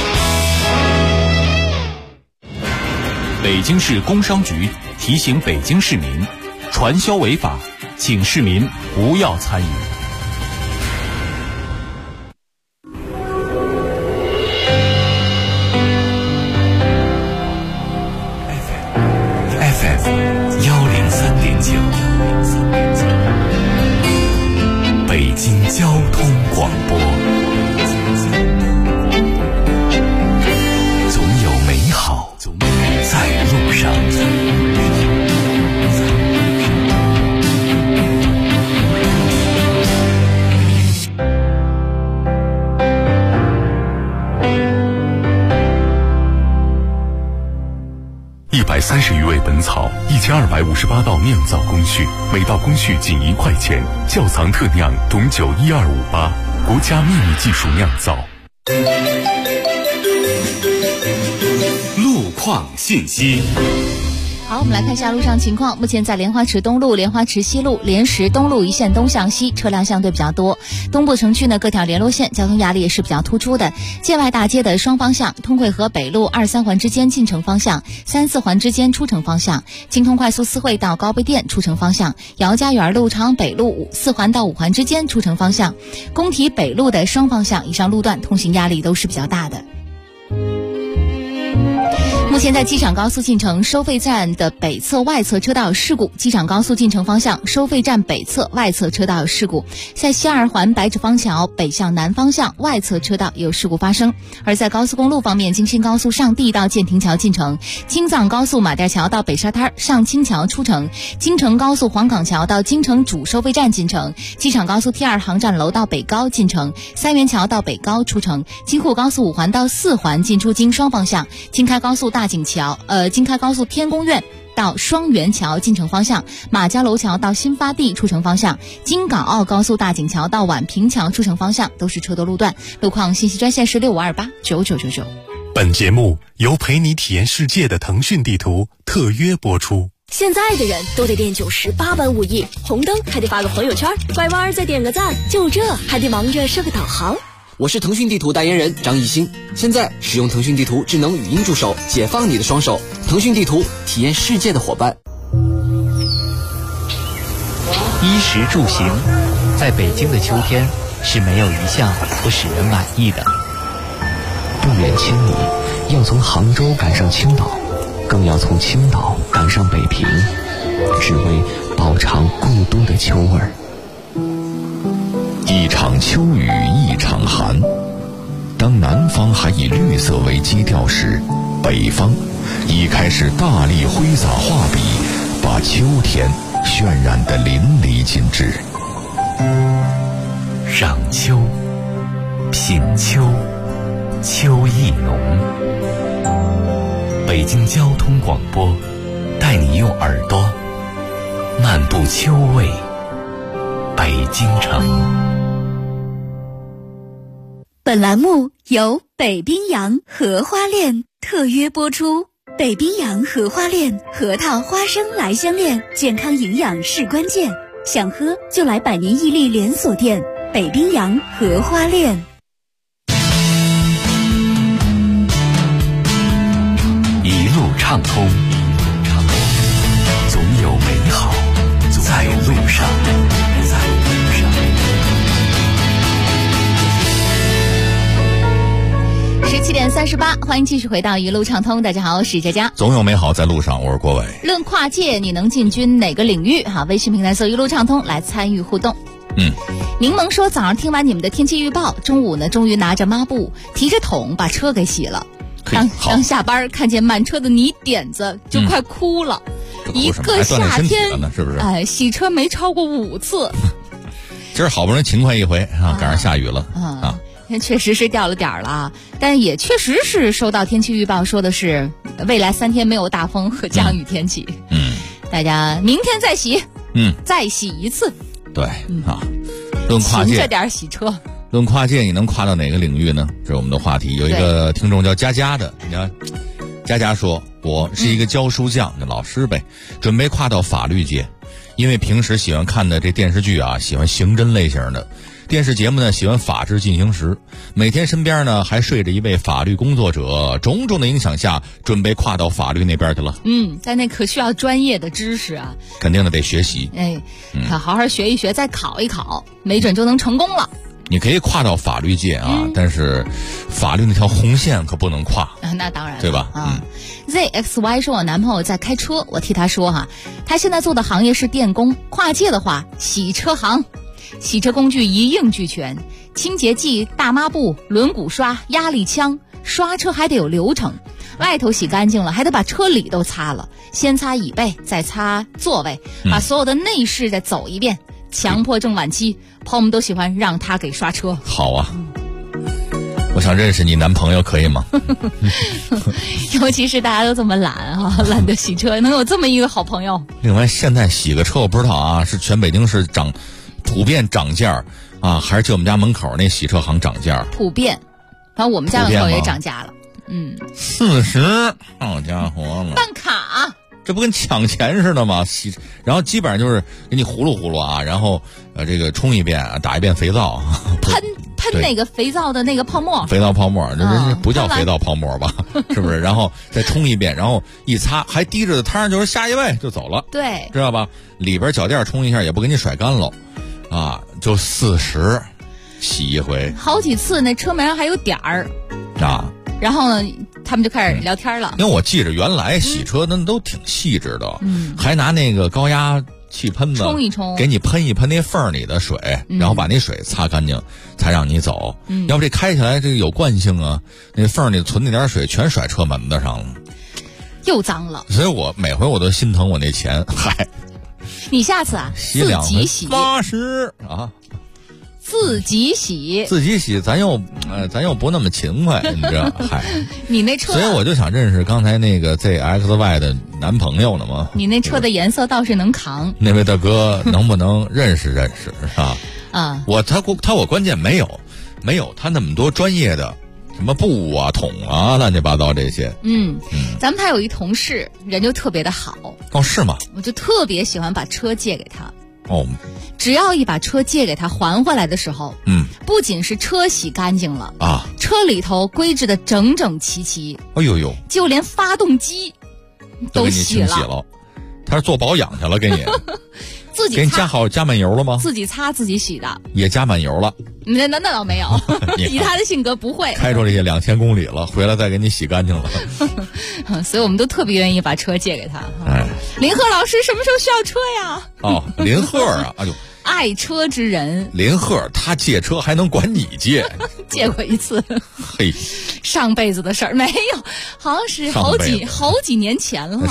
北京市工商局提醒北京市民，传销违法，请市民不要参与。 北京交通 130余味本草，1258道酿造工序，每道工序仅1块钱，窖藏特酿董酒12588，国家秘密技术酿造。 路况信息。 好，我们来看一下路上情况。目前在莲花池东路、莲花池西路、莲石东路一线东向西车辆相对比较多。东部城区呢，各条联络线交通压力也是比较突出的。界外大街的双方向，通惠河北路2、3环之间进城方向，3、4环之间出城方向，京通快速私会到高碑店出城方向，姚家园路朝阳北路4环到5环之间出城方向，工体北路的双方向以上路段通行压力都是比较大的。目前在机场高速进城收费站的北侧外侧车道有事故，机场高速进城方向收费站北侧外侧车道有事故，在西2环白纸坊桥北向南方向外侧车道有事故发生。而在高速公路方面，京新高速上地到建亭桥进城，京藏高速马甸桥到北沙滩上清桥出城，京承高速黄岗桥到京承主收费站进城，机场高速 T2 航站楼到北高进城，三元桥到北高出城，京沪高速5环到4环进出京双方向，京开高速大井桥京开高速天宫苑到双元桥进城方向，马家楼桥到新发地出城方向，京港澳高速大井桥到宛平桥出城方向都是车多路段。路况信息专线是65289999。 本节目由陪你体验世界的腾讯地图特约播出。 现在的人都得练98般武艺，红灯还得发个朋友圈，拐弯再点个赞，就这还得忙着设个导航。 我是腾讯地图代言人张艺兴，现在使用腾讯地图智能语音助手，解放你的双手。腾讯地图，体验世界的伙伴。 衣食住行，在北京的秋天是没有一项不使人满意的。 不远千里，要从杭州赶上青岛，更要从青岛赶上北平，只为饱尝故都的秋味儿。 一场秋雨一场寒，当南方还以绿色为基调时，北方已开始大力挥洒画笔，把秋天渲染得淋漓尽致。 赏秋，品秋，秋意浓。北京交通广播带你用耳朵漫步秋味北京城。 本栏目由北冰洋荷花恋特约播出。北冰洋荷花恋核桃花生来香恋，健康营养是关键，想喝就来百年屹立连锁店北冰洋荷花恋。 一路畅通，总有美好在路上。 17点38，欢迎继续回到一路畅通。大家好，我是佳佳。 总有美好在路上，我是郭伟。 论跨界，你能进军哪个领域？微信平台搜一路畅通来参与互动。柠檬说，早上听完你们的天气预报，中午呢终于拿着抹布提着桶把车给洗了。刚下班看见满车的泥点子就快哭了。一个夏天是不是？ 洗车没超过5次。 今儿好不容易勤快一回赶上下雨了确实是掉了点儿了，但也确实是收到天气预报说的是未来3天没有大风和降雨天气。大家明天再洗，再洗一次。 对论跨界， 勤着点洗车。 论跨界，你能跨到哪个领域呢？这是我们的话题。有一个听众叫佳佳的，你看，佳佳说，我是一个教书匠，老师呗，准备跨到法律界，因为平时喜欢看的这电视剧喜欢刑侦类型的。电视节目呢，喜欢法制进行时，每天身边呢还睡着一位法律工作者，种种的影响下，准备跨到法律那边去了。 但那可需要专业的知识啊， 肯定的得学习。 好好学一学，再考一考，没准就能成功了。 你可以跨到法律界但是法律那条红线可不能跨。 那当然， 对吧 ZXY 说，我男朋友在开车，我替他说他现在做的行业是电工，跨界的话，洗车行。洗车工具一应俱全，清洁剂、大抹布、轮毂刷、压力枪，刷车还得有流程，外头洗干净了还得把车里都擦了，先擦椅背再擦座位，把所有的内饰再走一遍，强迫症晚期朋友们都喜欢让他给刷车。 好啊， 我想认识你男朋友，可以吗？ 尤其是大家都这么懒啊，懒得洗车，能有这么一个好朋友。 另外，现在洗个车我不知道啊，是全北京市普遍涨价啊，还是就我们家门口那洗车行涨价？ 普遍，反正我们家门口也涨价了。 40，好家伙了！ 办卡， 这不跟抢钱似的吗？然后基本上就是给你呼噜呼噜啊，然后这个冲一遍，打一遍肥皂， 喷那个肥皂的那个泡沫， 肥皂泡沫，人家不叫肥皂泡沫吧？是不是？然后再冲一遍，然后一擦，还滴着的摊上就是下一位就走了， 对， 知道吧？里边脚垫冲一下也不给你甩干喽，啊，就40，洗一回， 好几次那车门上还有点儿啊。 然后呢，他们就开始聊天了。 因为我记着原来洗车那都挺细致的，还拿那个高压气喷子冲一冲， 给你喷一喷那缝里的水，然后把那水擦干净，才让你走。要不这开起来这个有惯性啊，那缝里存那点水全甩车门子上了， 又脏了。 所以我每回我都心疼我那钱。嗨， 你下次啊， 洗2 自己洗 80啊。 自己洗， 咱又不那么勤快，你知道？嗨， 你那车， 所以我就想认识刚才那个 ZXY 的男朋友呢嘛。 你那车的颜色倒是能扛。 那位大哥能不能认识认识是吧？ 啊， 我关键没有他那么多专业的什么布啊、桶啊、乱七八糟这些。 咱们他有一同事人就特别的好。 哦，是吗？ 我就特别喜欢把车借给他。 哦， 只要一把车借给他还回来的时候，不仅是车洗干净了啊， 车里头规制的整整齐齐， 哎呦呦， 就连发动机都洗了。他是做保养去了，给你自己给你加满油了吗？ 自己擦自己洗的， 也加满油了。 那倒没有，以他的性格不会。 开出去2000公里了，回来再给你洗干净了。 所以我们都特别愿意把车借给他。林鹤老师什么时候需要车呀？ 哦，林鹤啊，哎呦， 爱车之人。 林鹤他借车还能管你借？ 借过一次。 嘿， 上辈子的事儿没有，好像是好几年前了。 那是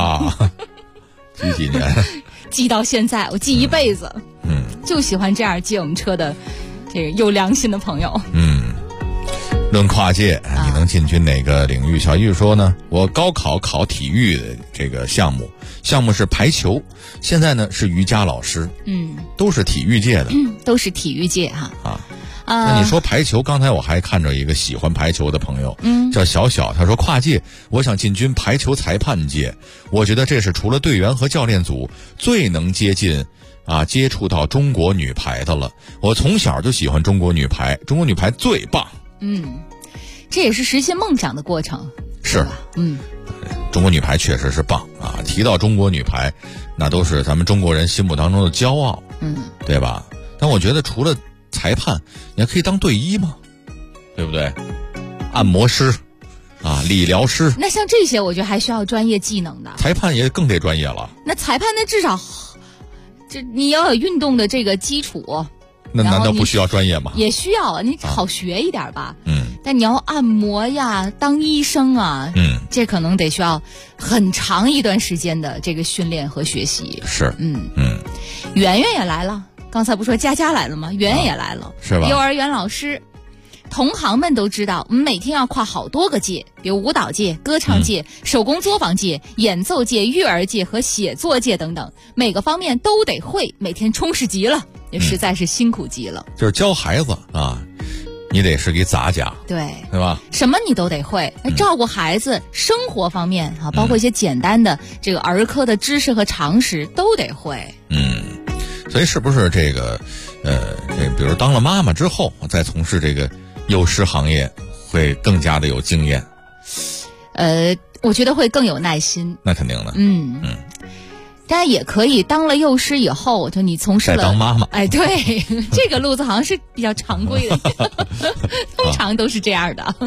18几年。 记到现在，我记一辈子。就喜欢这样借我们车的这个有良心的朋友。 论跨界，你能进军哪个领域？小玉说呢，我高考考体育的这个项目是排球，现在呢是瑜伽老师。都是体育界的。 都是体育界哈。 那你说排球，刚才我还看着一个喜欢排球的朋友，叫小小，他说跨界，我想进军排球裁判界，我觉得这是除了队员和教练组最能接触到中国女排的了。我从小就喜欢中国女排，中国女排最棒。 这也是实现梦想的过程。 是，中国女排确实是棒啊！提到中国女排，那都是咱们中国人心目当中的骄傲，对吧？但我觉得除了裁判，你还可以当队医嘛，对不对？按摩师啊，理疗师。 那像这些，我觉得还需要专业技能的。 裁判也更得专业了。 那裁判那至少，你要有运动的这个基础。 那难道不需要专业吗？ 也需要，你好学一点吧。但你要按摩呀，当医生啊，这可能得需要很长一段时间的这个训练和学习。 是， 圆圆也来了。刚才不说佳佳来了吗？圆圆也来了， 是吧？ 幼儿园老师，同行们都知道，我们每天要跨好多个界，比如舞蹈界、歌唱界、手工作坊界、演奏界、育儿界和写作界等等，每个方面都得会，每天充实极了，也实在是辛苦极了。 就是教孩子啊，你得是给杂家， 对吧？ 什么你都得会，照顾孩子生活方面啊，包括一些简单的这个儿科的知识和常识都得会。 所以是不是这个比如当了妈妈之后再从事这个幼师行业会更加的有经验？ 我觉得会更有耐心。 那肯定的。 当然也可以当了幼师以后，就你从事了当妈妈。 对，这个路子好像是比较常规的，通常都是这样的。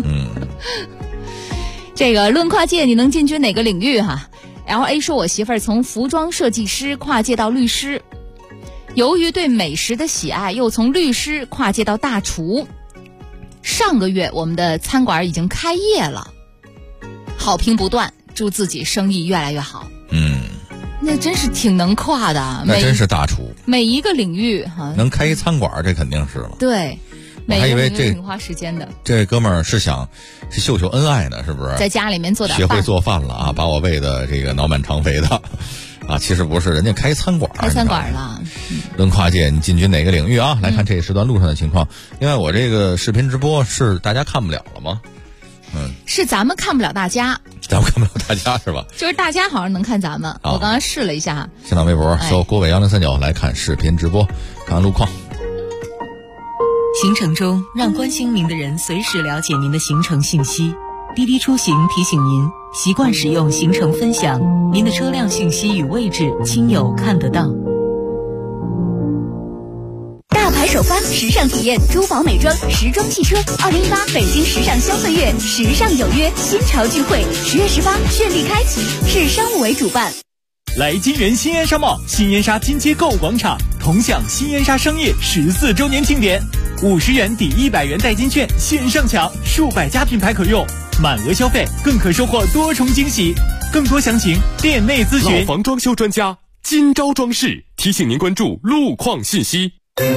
这个论跨界，你能进军哪个领域哈？LA 说，我媳妇儿从服装设计师跨界到律师。由于对美食的喜爱，又从律师跨界到大厨。上个月我们的餐馆已经开业了，好评不断，祝自己生意越来越好。那真是挺能跨的， 那真是大厨。 每一个领域能开一餐馆，这肯定是了。 对， 我还以为这挺花时间的。 这哥们儿是想秀秀恩爱呢，是不是？ 在家里面做点学会做饭了啊，把我喂的这个脑满肠肥的啊，其实不是，人家开餐馆了。 论跨界，你进军哪个领域啊？来看这一时段路上的情况。另外，我这个视频直播是大家看不了了吗？ 是咱们看不了大家， 咱们看不了大家是吧？ 就是大家好像能看咱们。我刚刚试了一下， 新浪微博搜郭伟1039来看视频直播，看路况。 行程中，让关心您的人随时了解您的行程信息。滴滴出行提醒您，习惯使用行程分享，您的车辆信息与位置亲友看得到。 大牌首发时尚体验珠宝美妆时装汽车2018北京时尚消费月时尚有约新潮聚会10月18绚丽开启，市商务委主办。 来金源新燕莎茂新燕莎金街购物广场，同享新燕莎商业14周年庆典，50元抵100元代金券线上抢，数百家品牌可用，满额消费更可收获多重惊喜。更多详情店内咨询。 老房装修专家金招装饰提醒您关注路况信息。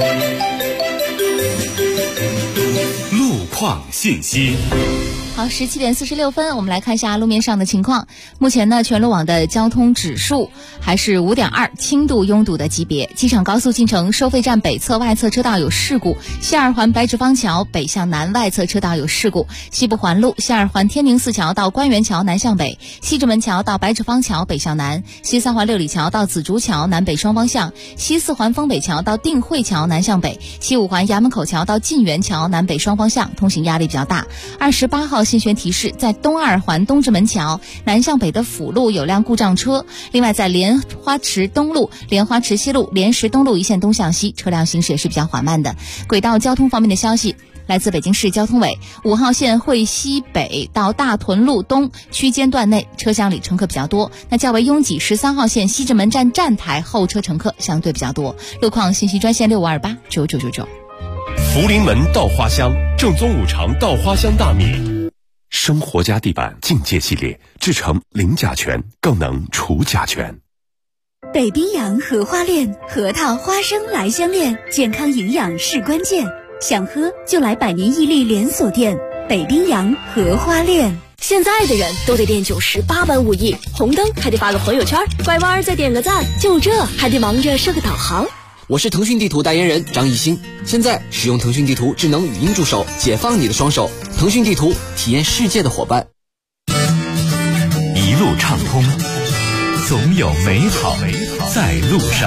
路况信息。 好，17点46分，我们来看一下路面上的情况。目前呢，全路网的交通指数还是5.2，轻度拥堵的级别。机场高速进城收费站北侧外侧车道有事故，西二环白纸坊桥北向南外侧车道有事故，西部环路西二环天宁寺桥到官园桥南向北，西直门桥到白纸坊桥北向南，西三环六里桥到紫竹桥南北双方向，西四环丰北桥到定慧桥南向北，西五环衙门口桥到晋源桥南北双方向，通行压力比较大。28号信宣提示，在东二环东直门桥南向北的辅路有辆故障车。另外，在莲花池东路、莲花池西路、莲石东路一线东向西，车辆行驶也是比较缓慢的。轨道交通方面的消息，来自北京市交通委，5号线会西北到大屯路东区间段内车厢里乘客比较多，那较为拥挤。13号线西直门站站台候车乘客相对比较多。路况信息专线6528999999。 福临门稻花香，正宗五常稻花香大米。生活家地板境界系列制成零甲醛，更能除甲醛。 北冰洋荷花恋，核桃花生来相恋，健康营养是关键。想喝就来百年屹立连锁店北冰洋荷花恋。 现在的人都得练98般武艺，红灯还得发个朋友圈，拐弯再点个赞，就这还得忙着设个导航。 我是腾讯地图代言人张艺兴，现在使用腾讯地图智能语音助手，解放你的双手。腾讯地图，体验世界的伙伴。 一路畅通，总有美好在路上。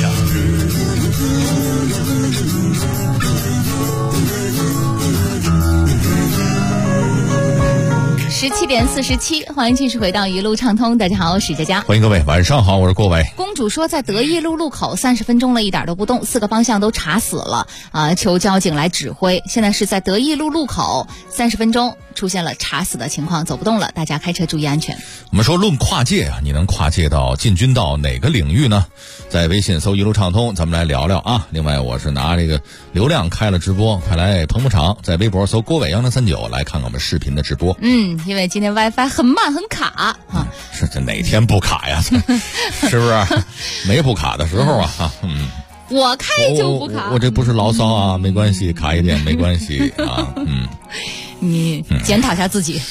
17点47，欢迎继续回到一路畅通。大家好，我是佳佳。 欢迎各位，晚上好，我是郭伟。 公主说，在德义路路口30分钟了，一点都不动，4个方向都查死了啊！求交警来指挥。现在是在德义路路口30分钟出现了查死的情况，走不动了，大家开车注意安全。 我们说论跨界啊，你能跨界到进军到哪个领域呢？在微信搜一路畅通，咱们来聊聊啊。另外，我是拿这个流量开了直播，快来捧捧场。在微博搜郭伟1039来看看我们视频的直播。 因为今天 WiFi 很慢很卡啊。 是这哪天不卡呀？是不是？没不卡的时候啊。 我开就不卡。 我这不是牢骚啊，没关系，卡一点没关系啊。 你检讨一下自己。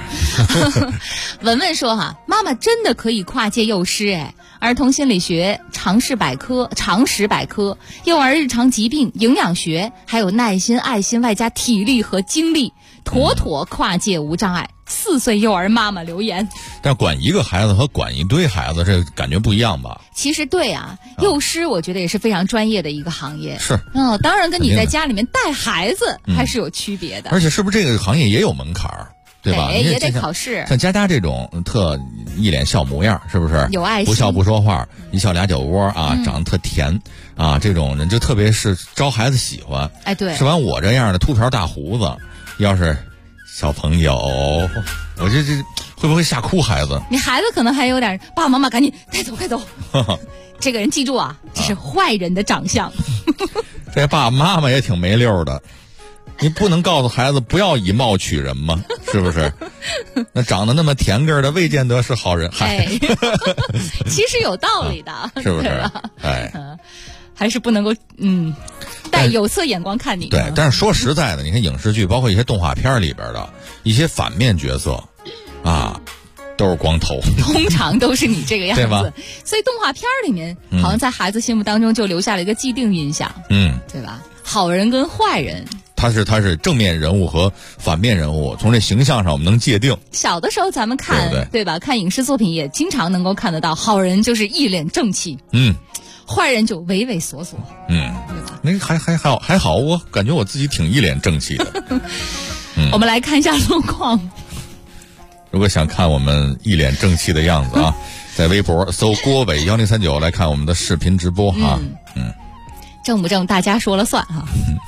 文文说妈妈真的可以跨界幼师哎。儿童心理学、常识百科、幼儿日常疾病、营养学，还有耐心、爱心，外加体力和精力，妥妥跨界无障碍。4岁幼儿妈妈留言， 但管一个孩子和管一堆孩子，这感觉不一样吧？ 其实对啊，幼师我觉得也是非常专业的一个行业。 是当然跟你在家里面带孩子还是有区别的。 而且是不是这个行业也有门槛儿？对吧？ 也得考试。 像佳佳这种特一脸笑模样，是不是？ 有爱心， 不笑不说话，一笑俩酒窝啊，长得特甜啊，这种人就特别是招孩子喜欢。 哎，对。 是完我这样的秃瓢大胡子，要是小朋友，我这会不会吓哭孩子？ 你孩子可能还有点，爸爸妈妈赶紧带走。这个人记住啊，这是坏人的长相。 这爸爸妈妈也挺没溜的。你不能告诉孩子不要以貌取人吗？是不是？那长得那么甜个的，未见得是好人。 其实有道理的， 是不是？ 还是不能够带有色眼光看你。 对，但是说实在的，你看影视剧，包括一些动画片里边的一些反面角色啊，都是光头， 通常都是你这个样子， 对吧？ 所以动画片里面好像在孩子心目当中就留下了一个既定印象，对吧？好人跟坏人，他是正面人物和反面人物，从这形象上我们能界定。小的时候咱们看，对吧？看影视作品也经常能够看得到，好人就是一脸正气，坏人就畏畏缩缩，对吧？ 那还好，我感觉我自己挺一脸正气的。 我们来看一下路况。 如果想看我们一脸正气的样子啊，在微博搜郭伟1039来看我们的视频直播啊。 正不正大家说了算哈。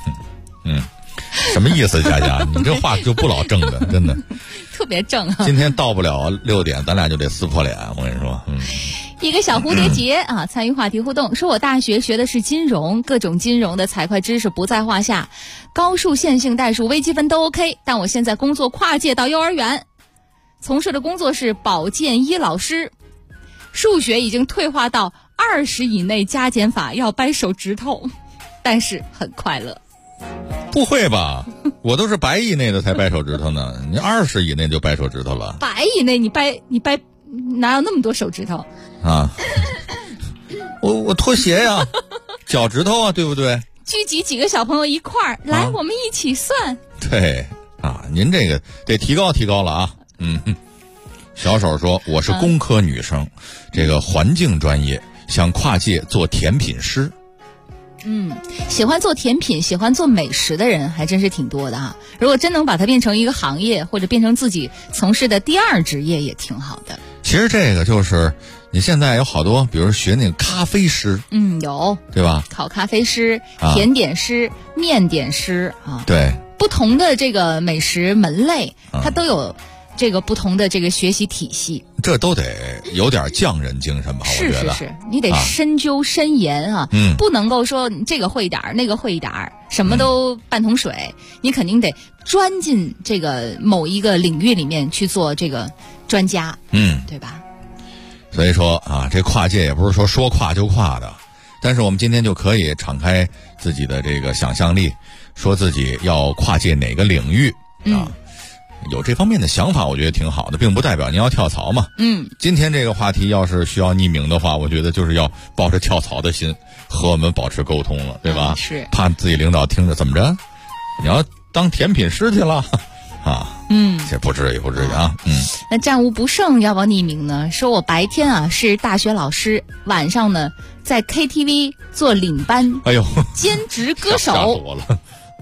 什么意思，佳佳？你这话就不老正的，真的。 特别正啊！ 今天到不了6点，咱俩就得撕破脸。我跟你说， 一个小蝴蝶结啊，参与话题互动，说我大学学的是金融，各种金融的财会知识不在话下，高数、线性代数、微积分都 OK， 但我现在工作跨界到幼儿园，从事的工作是保健医老师，数学已经退化到20以内加减法要掰手指头，但是很快乐。 不会吧？我都是100以内的才掰手指头呢，你20以内就掰手指头了 ？100以内你掰哪有那么多手指头啊？我脱鞋呀，脚趾头啊，对不对？ 聚集几个小朋友一块儿来，我们一起算。 对啊，您这个得提高了啊。小手说我是工科女生，这个环境专业，想跨界做甜品师。 喜欢做甜品、喜欢做美食的人还真是挺多的啊。如果真能把它变成一个行业，或者变成自己从事的第二职业，也挺好的。 其实这个就是你现在有好多，比如学那个咖啡师， 有， 对吧？ 烤咖啡师、甜点师、面点师啊， 对， 不同的这个美食门类，它都有这个不同的这个学习体系， 这都得有点匠人精神吧？我觉得是，你得深究深研啊，不能够说这个会一点那个会一点，什么都半桶水，你肯定得钻进这个某一个领域里面去做这个专家，对吧？ 所以说啊，这跨界也不是说跨就跨的，但是我们今天就可以敞开自己的这个想象力，说自己要跨界哪个领域啊。有这方面的想法，我觉得挺好的，并不代表您要跳槽嘛。今天这个话题要是需要匿名的话，我觉得就是要抱着跳槽的心和我们保持沟通了，对吧？ 是， 怕自己领导听着怎么着，你要当甜品师去了啊？这不至于啊。 那战无不胜要不要匿名呢？说我白天啊是大学老师，晚上呢在 KTV 做领班， 哎呦， 兼职歌手。 吓死我了。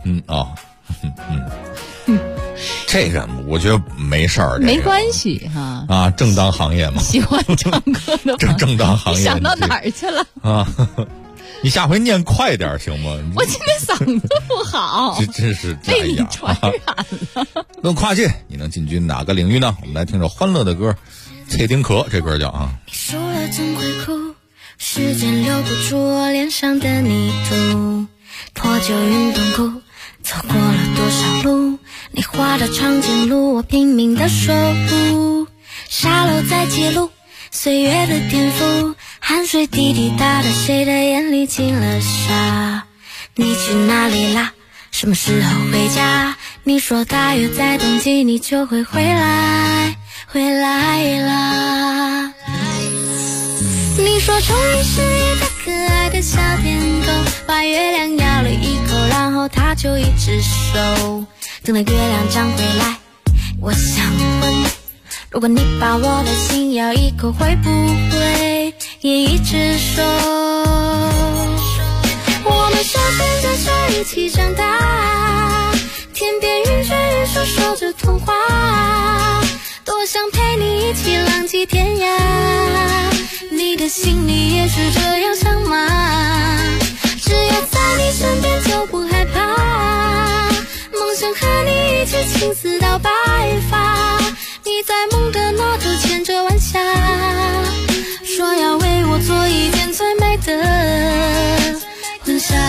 这个我觉得没事儿， 没关系哈。 啊，正当行业嘛， 喜欢唱歌的正当行业， 你想到哪儿去了啊？你下回念快点行吗？ 我今天嗓子不好， 这真是被你传染了。 论跨界，你能进军哪个领域呢？我们来听首欢乐的歌，蔡丁壳这歌叫啊。 你输了怎会哭？时间留不住我脸上的泥土，破旧运动裤，走过了多少路？你画的长颈鹿，我拼命的守护。沙漏在记录岁月的颠覆，汗水滴滴答答，谁的眼里进了沙？你去哪里啦？什么时候回家？你说大约在冬季你就会回来啦。你说终于是一个可爱的小舔狗，把月亮咬了一口，然后它就一直瘦。等到月亮长回来，我想问，如果你把我的心咬一口，会不会也一直瘦？我们手牵着手一起长大，天边云卷云舒说着童话，多想陪你一起浪迹天涯，你的心里也是这样想吗？只要在你身边就不害怕，梦想和你一起青丝到白发，你在梦的那头牵着晚霞，说要为我做一件最美的婚纱。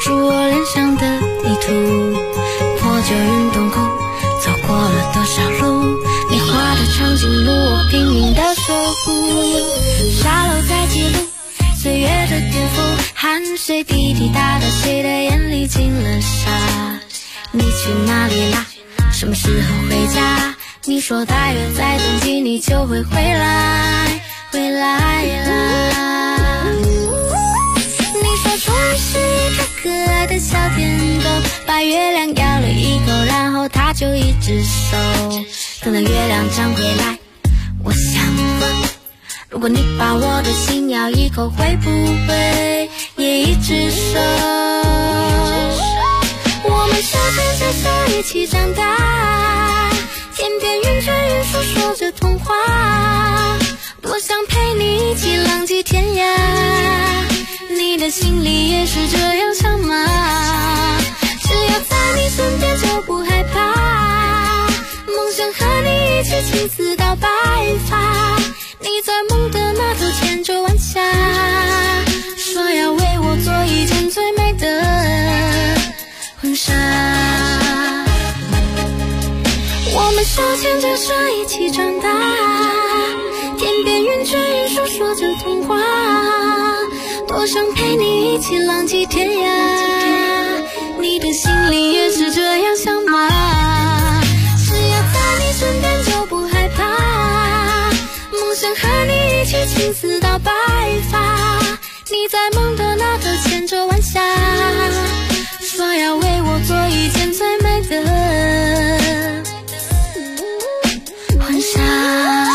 出我脸上的泥土，破旧运动裤走过了多少路，你画的长颈鹿我拼命的守护，沙漏在记录岁月的颠覆，汗水滴滴答答，谁的眼里进了沙？你去哪里啦？什么时候回家？你说大约在冬季你就会回来，回来啦。你说终于是一个可爱的小甜狗，把月亮咬了一口，然后它就一直瘦。等到月亮长回来，我想问，如果你把我的心咬一口，会不会也一直瘦？我们手牵着手一起长大，天边云卷云舒说着童话，多想陪你一起浪迹天涯，你的心里也是这样想吗？只要在你身边就不害怕，梦想和你一起青丝到白发，你在梦的那头牵着晚霞，说要为我做一件最美的婚纱。我们手牵着手一起长大，天边云卷云舒说着童话，多想陪你一起浪迹天涯，你的心里也是这样想吗？只要在你身边就不害怕，梦想和你一起青丝到白发，你在梦的那头牵着晚霞，说要为我做一件最美的婚纱。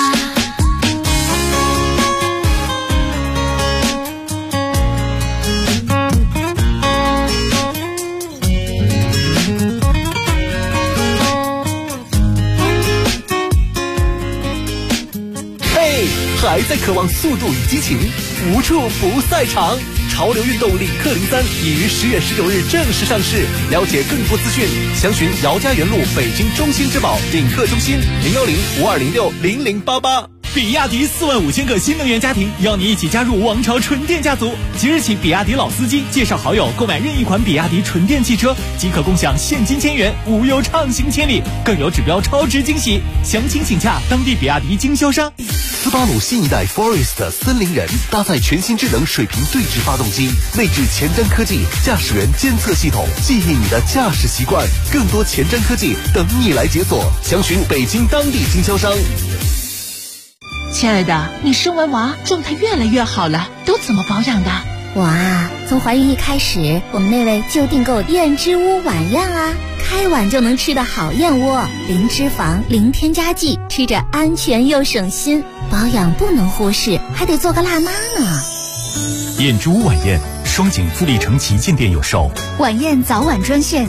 还在渴望速度与激情，无处不赛场。潮流运动领克03已于10月19日正式上市。了解更多资讯，详询姚家园路北京中心之宝领克中心010-5206-0088。 比亚迪45000个新能源家庭邀你一起加入王朝纯电家族。即日起，比亚迪老司机介绍好友购买任意款比亚迪纯电汽车，即可共享现金1000元，无忧畅行千里，更有指标超值惊喜。详情请洽当地比亚迪经销商。 斯巴鲁新一代 Forest 森林人搭载全新智能水平对置发动机，内置前瞻科技驾驶员监测系统，记忆你的驾驶习惯，更多前瞻科技等你来解锁。详询北京当地经销商。 亲爱的，你生完娃状态越来越好了，都怎么保养的？ 我啊，从怀孕一开始，我们那位就订购燕之屋晚宴啊，开碗就能吃的好燕窝，零脂肪，零添加剂，吃着安全又省心，保养不能忽视，还得做个辣妈呢。 燕之屋晚宴，双井富力城旗舰店有售。 晚宴早晚专线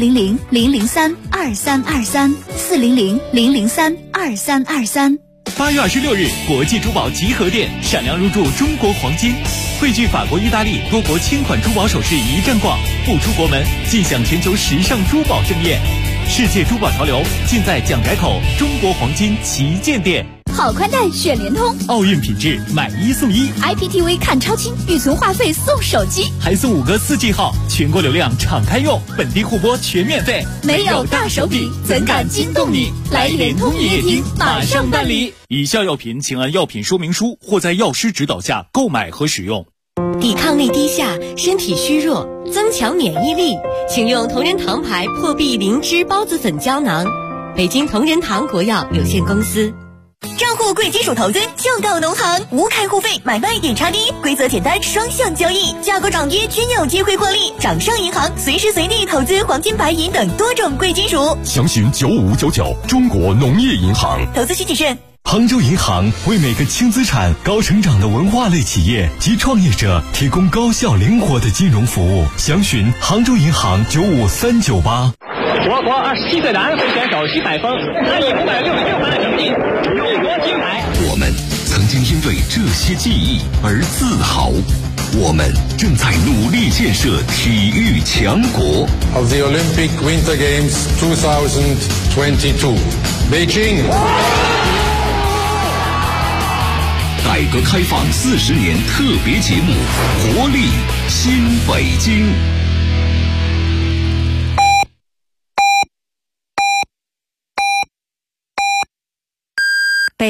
400-003-2323，400-003-2323。 8月26日，国际珠宝集合店，闪亮入驻中国黄金，汇聚法国、意大利多国千款珠宝首饰一站逛，不出国门尽享全球时尚珠宝盛宴。世界珠宝潮流尽在蒋改口中国黄金旗舰店。 好宽带选联通， 奥运品质买1送1 ，IPTV 看超清，预存话费送手机， 还送5个4G 号，全国流量敞开用，本地互播全免费。 没有大手笔怎敢惊动你？来联通营业厅马上办理。 以下药品请按药品说明书或在药师指导下购买和使用。 抵抗力低下，身体虚弱，增强免疫力，请用同仁堂牌破壁灵芝孢子粉胶囊。北京同仁堂国药有限公司。 账户贵金属投资就到农行，无开户费，买卖点差低，规则简单，双向交易，价格涨跌均有机会获利。掌上银行随时随地投资黄金、白银等多种贵金属。 详询9599中国农业银行。 投资需谨慎。 杭州银行为每个轻资产、高成长的文化类企业及创业者提供高效灵活的金融服务。详询杭州银行95398。 我国27岁男飞选手徐海峰他以566分的成绩荣获金牌。 我们曾经因为这些记忆而自豪，我们正在努力建设体育强国。 Of the Olympic Winter Games 2022 Beijing。 改革开放40年特别节目《活力新北京》。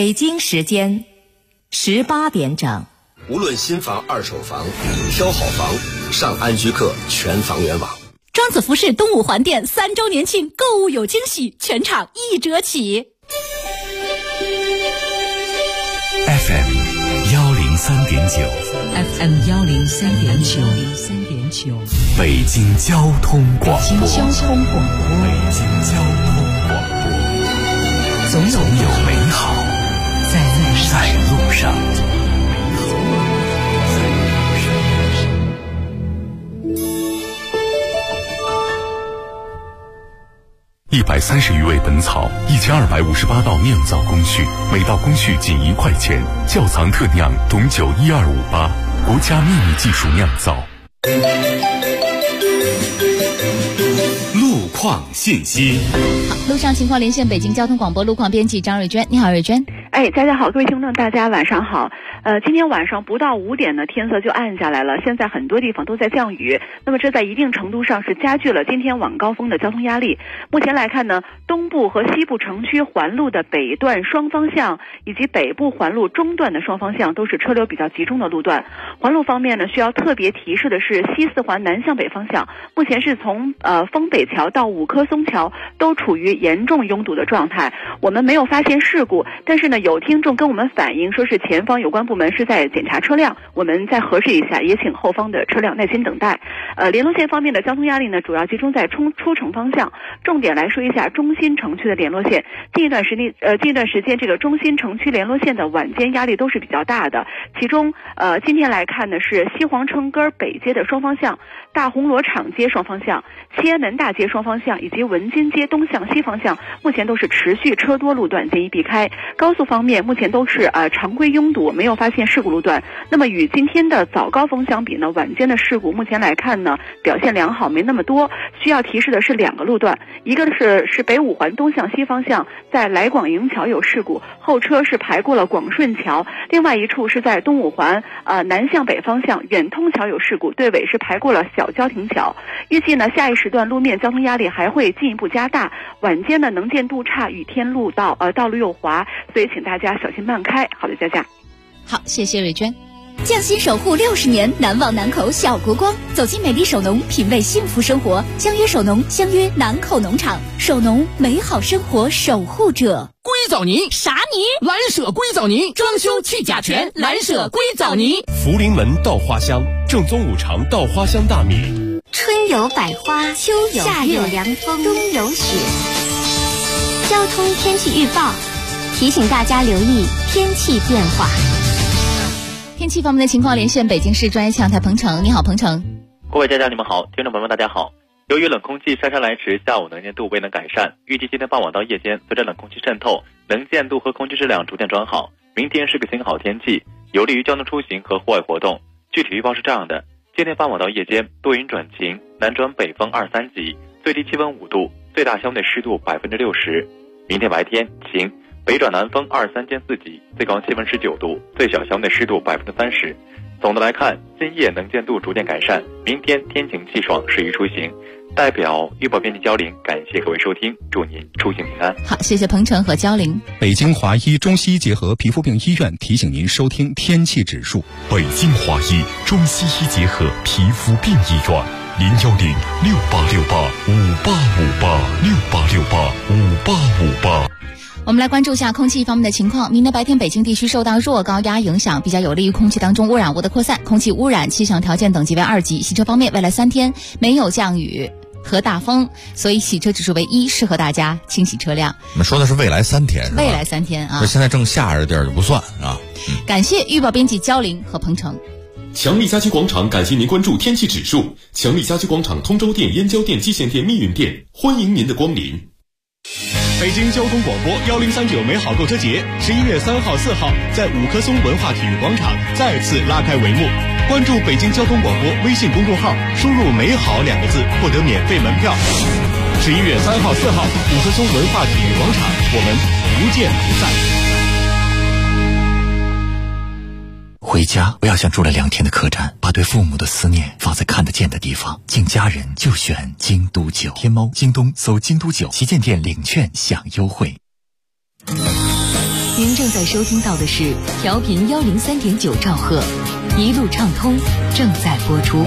北京时间18点整。 无论新房、二手房，挑好房，上安居客全房源网。 庄子服饰东五环店3周年庆购物有惊喜，全场1折起。 FM 103.9，FM 103.9， 北京交通广播， 北京交通广播，总有美好在路上。 130余味本草，1258道酿造工序，每道工序仅1块钱。窖藏特酿董酒12588，国家秘密技术酿造。 路况信息。 好，路上情况连线北京交通广播路况编辑张瑞娟。你好，瑞娟。 大家好，各位听众，大家晚上好。今天晚上不到5点呢，天色就暗下来了。现在很多地方都在降雨，那么这在一定程度上是加剧了今天晚高峰的交通压力。目前来看呢，东部和西部城区环路的北段双方向以及北部环路中段的双方向都是车流比较集中的路段。环路方面呢，需要特别提示的是西四环南向北方向，目前是从丰北桥到五棵松桥都处于严重拥堵的状态。我们没有发现事故，但是呢，有听众跟我们反映说是前方有关部门是在检查车辆，我们再核实一下，也请后方的车辆耐心等待。联络线方面的交通压力呢，主要集中在出城方向。重点来说一下中心城区的联络线。近一段时间这个中心城区联络线的晚间压力都是比较大的。其中今天来看呢，是西皇城根北街的双方向、大红螺厂街双方向、西安门大街双方向以及文津街东向西方向，目前都是持续车多路段，建议避开。高速方面目前都是常规拥堵，没有发现事故路段。那么与今天的早高峰相比呢，晚间的事故目前来看呢，表现良好，没那么多。需要提示的是2个路段，一个是北五环东向西方向，在来广营桥有事故，后车是排过了广顺桥；另外一处是在东五环南向北方向，远通桥有事故，队尾是排过了小交亭桥。预计呢，下一时段路面交通压力还会进一步加大，晚间呢能见度差，雨天道路又滑，所以请大家小心慢开。好的，佳佳。 好，谢谢瑞娟。 匠心守护60年，难忘南口小国光。走进美丽首农，品味幸福生活。相约首农，相约南口农场。首农，美好生活守护者。 硅藻泥啥泥？ 蓝舍硅藻泥，装修去甲醛，蓝舍硅藻泥。 福临门稻花香，正宗五常稻花香大米。 春有百花，秋有夏有凉风，冬有雪。交通天气预报提醒大家留意天气变化。 天气方面的情况，连线北京市专业气象台彭程。你好，彭程。 各位佳佳你们好，听众朋友们大家好。由于冷空气姗姗来迟，下午能见度未能改善，预计今天傍晚到夜间，随着冷空气渗透，能见度和空气质量逐渐转好。明天是个晴好天气，有利于交通出行和户外活动。具体预报是这样的：今天傍晚到夜间，多云转晴，南转北风2、3级，最低气温5度，最大相对湿度60%。明天白天晴，北转南风2、3兼4级，最高气温19度，最小相对湿度30%。总的来看，今夜能见度逐渐改善，明天天晴气爽，适宜出行。代表预报编辑焦玲，感谢各位收听，祝您出行平安。 好，谢谢彭程和焦玲。 北京华医中西医结合皮肤病医院提醒您收听天气指数。 北京华医中西医结合皮肤病医院，0106868585858，68685858。 我们来关注一下空气方面的情况。明天白天北京地区受到弱高压影响，比较有利于空气当中污染物的扩散，空气污染气象条件等级为2级。洗车方面，未来3天没有降雨和大风，所以洗车指数为1，适合大家清洗车辆。 我们说的是未来3天，是吧？ 未来3天啊， 现在正下着的地儿就不算啊。 感谢预报编辑焦玲和彭程。 强力家居广场感谢您关注天气指数。强力家居广场通州店、燕郊店、蓟县店、密云店，欢迎您的光临。 北京交通广播1039美好购车节11月3号、4号在五棵松文化体育广场再次拉开帷幕。关注北京交通广播微信公众号，输入美好2个字获得免费门票。11月3号、4号五棵松文化体育广场，我们不见不散。 回家不要像住了2天的客栈，把对父母的思念放在看得见的地方。敬家人就选京都酒。天猫、京东搜京都酒旗舰店领券享优惠。 您正在收听到的是调频103.9兆赫，一路畅通正在播出。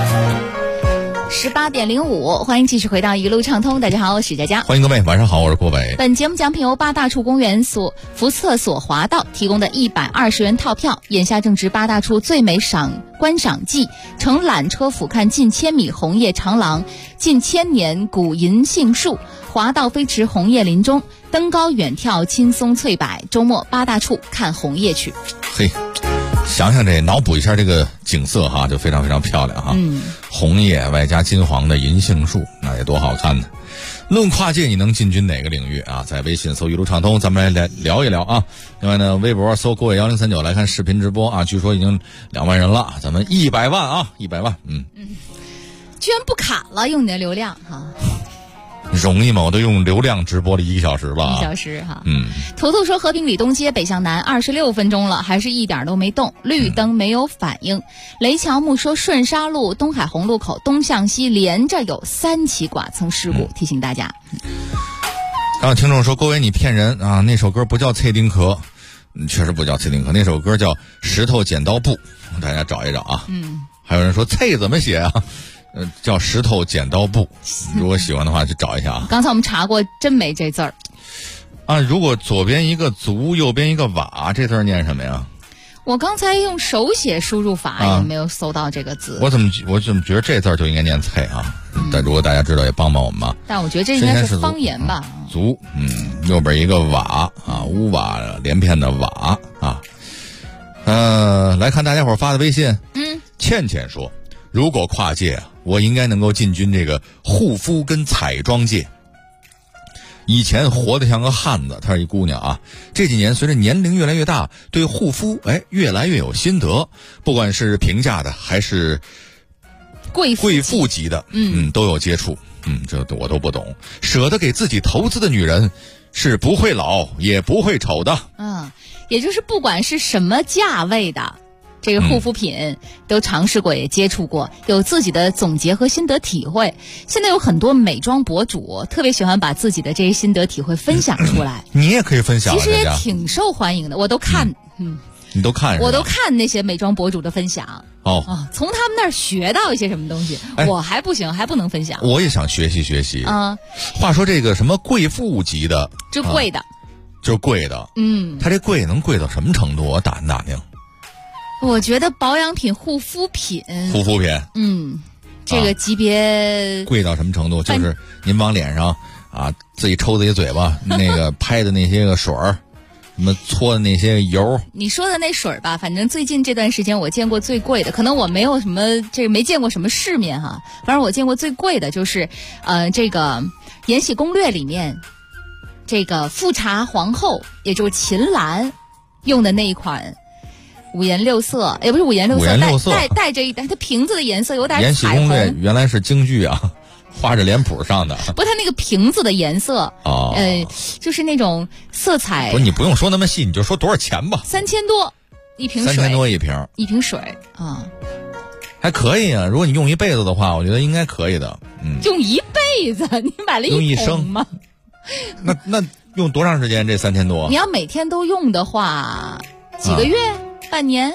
18点05，欢迎继续回到一路畅通。大家好，我是佳佳。 欢迎各位，晚上好，我是郭伟。 本节目奖品由八大处公园福厕所华道提供的120元套票。眼下正值八大处最美观赏季，乘缆车俯瞰近千米红叶长廊，近千年古银杏树，华道飞驰红叶林中，登高远眺青松翠柏。周末八大处看红叶去。 嘿，想想这脑补一下这个景色哈，就非常非常漂亮哈。红叶外加金黄的银杏树，那也多好看呢。论跨界，你能进军哪个领域啊？在微信搜一路畅通，咱们来聊一聊啊。另外呢，微博搜郭伟1039来看视频直播啊，据说已经2万人了，咱们100万啊，100万， 居然不卡了，用你的流量哈。 容易吗？我都用流量直播了1个小时了 1小时哈。图图说和平理东街北向南26分钟了，还是一点都没动，绿灯没有反应。雷乔木说顺沙路东海红路口东向西连着有3起剐蹭事故，提醒大家。 然后听众说郭伟你骗人啊，那首歌不叫蔡丁壳，确实不叫蔡丁壳，那首歌叫石头剪刀布，大家找一找啊。还有人说蔡怎么写啊？叫石头剪刀布，如果喜欢的话去找一下啊。 刚才我们查过，真没这字儿啊。如果左边一个足，右边一个瓦，这字念什么呀？ 我刚才用手写输入法也没有搜到这个字。 我怎么觉得这字就应该念菜啊？但如果大家知道也帮帮我们吧。 但我觉得这应该是方言吧。 足，右边一个瓦啊，屋瓦连片的瓦啊。来看大家伙发的微信。倩倩说，如果跨界我应该能够进军这个护肤跟彩妆界。以前活得像个汉子，她是一姑娘啊。这几年随着年龄越来越大，对护肤越来越有心得，不管是平价的还是贵妇级的，都有接触。这我都不懂。舍得给自己投资的女人是不会老也不会丑的。 也就是不管是什么价位的这个护肤品都尝试过，也接触过，有自己的总结和心得体会。现在有很多美妆博主特别喜欢把自己的这些心得体会分享出来。 你也可以分享， 其实也挺受欢迎的，我都看。 你都看是吧？ 我都看那些美妆博主的分享。从他们那儿学到一些什么东西，我还不行，还不能分享。 我也想学习学习啊。话说这个什么贵妇级的， 就贵的， 就是贵的。它这贵能贵到什么程度？我打听打听。 我觉得保养品、护肤品，这个级别贵到什么程度？就是您往脸上啊自己抽自己嘴巴，那个拍的那些个水儿，什么搓的那些油。你说的那水儿吧，反正最近这段时间我见过最贵的，可能我没有什么这个没见过什么世面哈。反正我见过最贵的就是这个《延禧攻略》里面这个富察皇后，也就是秦岚用的那一款。五颜六色，也不是五颜六色，带着它瓶子的颜色有点彩虹。 延禧攻略原来是京剧啊，画着脸谱上的。 不，它那个瓶子的颜色，就是那种色彩。 不是，你不用说那么细，你就说多少钱吧。 3000多一瓶水 ，3000多一瓶水啊， 还可以啊。如果你用一辈子的话，我觉得应该可以的。 用一辈子？你买了一桶吗？ 那用多长时间？这3000多？ 你要每天都用的话，几个月？半年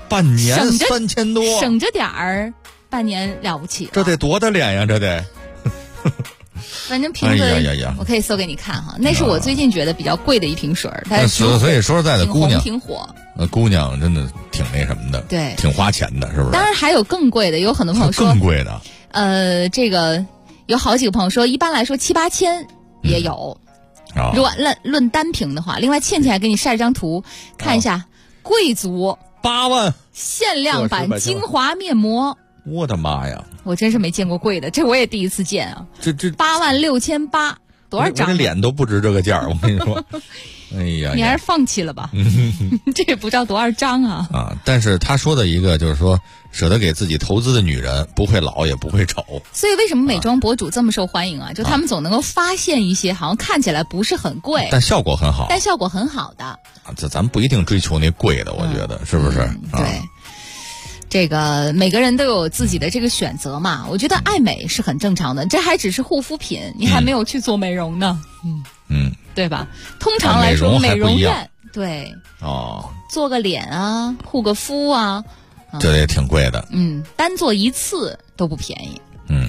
3000多， 省着点儿，半年了不起了。 这得多大脸呀？这得。 反正瓶子，我可以搜给你看哈。那是我最近觉得比较贵的一瓶水，它所以说实在的，姑娘挺火。 姑娘真的挺那什么的， 对， 挺花钱的，是不是？ 当然还有更贵的，有很多朋友说更贵的。 这个有好几个朋友说，一般来说7、8千也有。如果论单瓶的话，另外倩倩还给你晒一张图，看一下。贵族 8万限量版精华面膜， 我的妈呀！ 我真是没见过贵的，这我也第一次见啊！ 这 86800，多少张？ 我这脸都不值这个价儿，我跟你说。哎呀， 你还是放弃了吧？这也不知道多少张啊！ 但是他说的一个就是说，舍得给自己投资的女人不会老也不会丑。 所以为什么美妆博主这么受欢迎啊？就他们总能够发现一些好像看起来不是很贵， 但效果很好的。 这咱不一定追求那贵的，我觉得是不是？ 对。这个每个人都有自己的这个选择嘛，我觉得爱美是很正常的，这还只是护肤品，你还没有去做美容呢，对吧？通常来说，美容院对。做个脸啊，护个肤啊， 这也挺贵的。 单做一次都不便宜。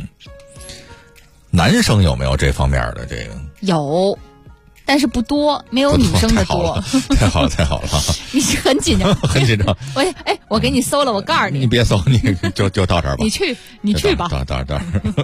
男生有没有这方面的这个？ 有，但是不多，没有女生的多。 太好了，太好了！ 你很紧张， 很紧张。 我给你搜了，我告诉你， 你别搜，你就到这儿吧。 你去吧。 到这儿。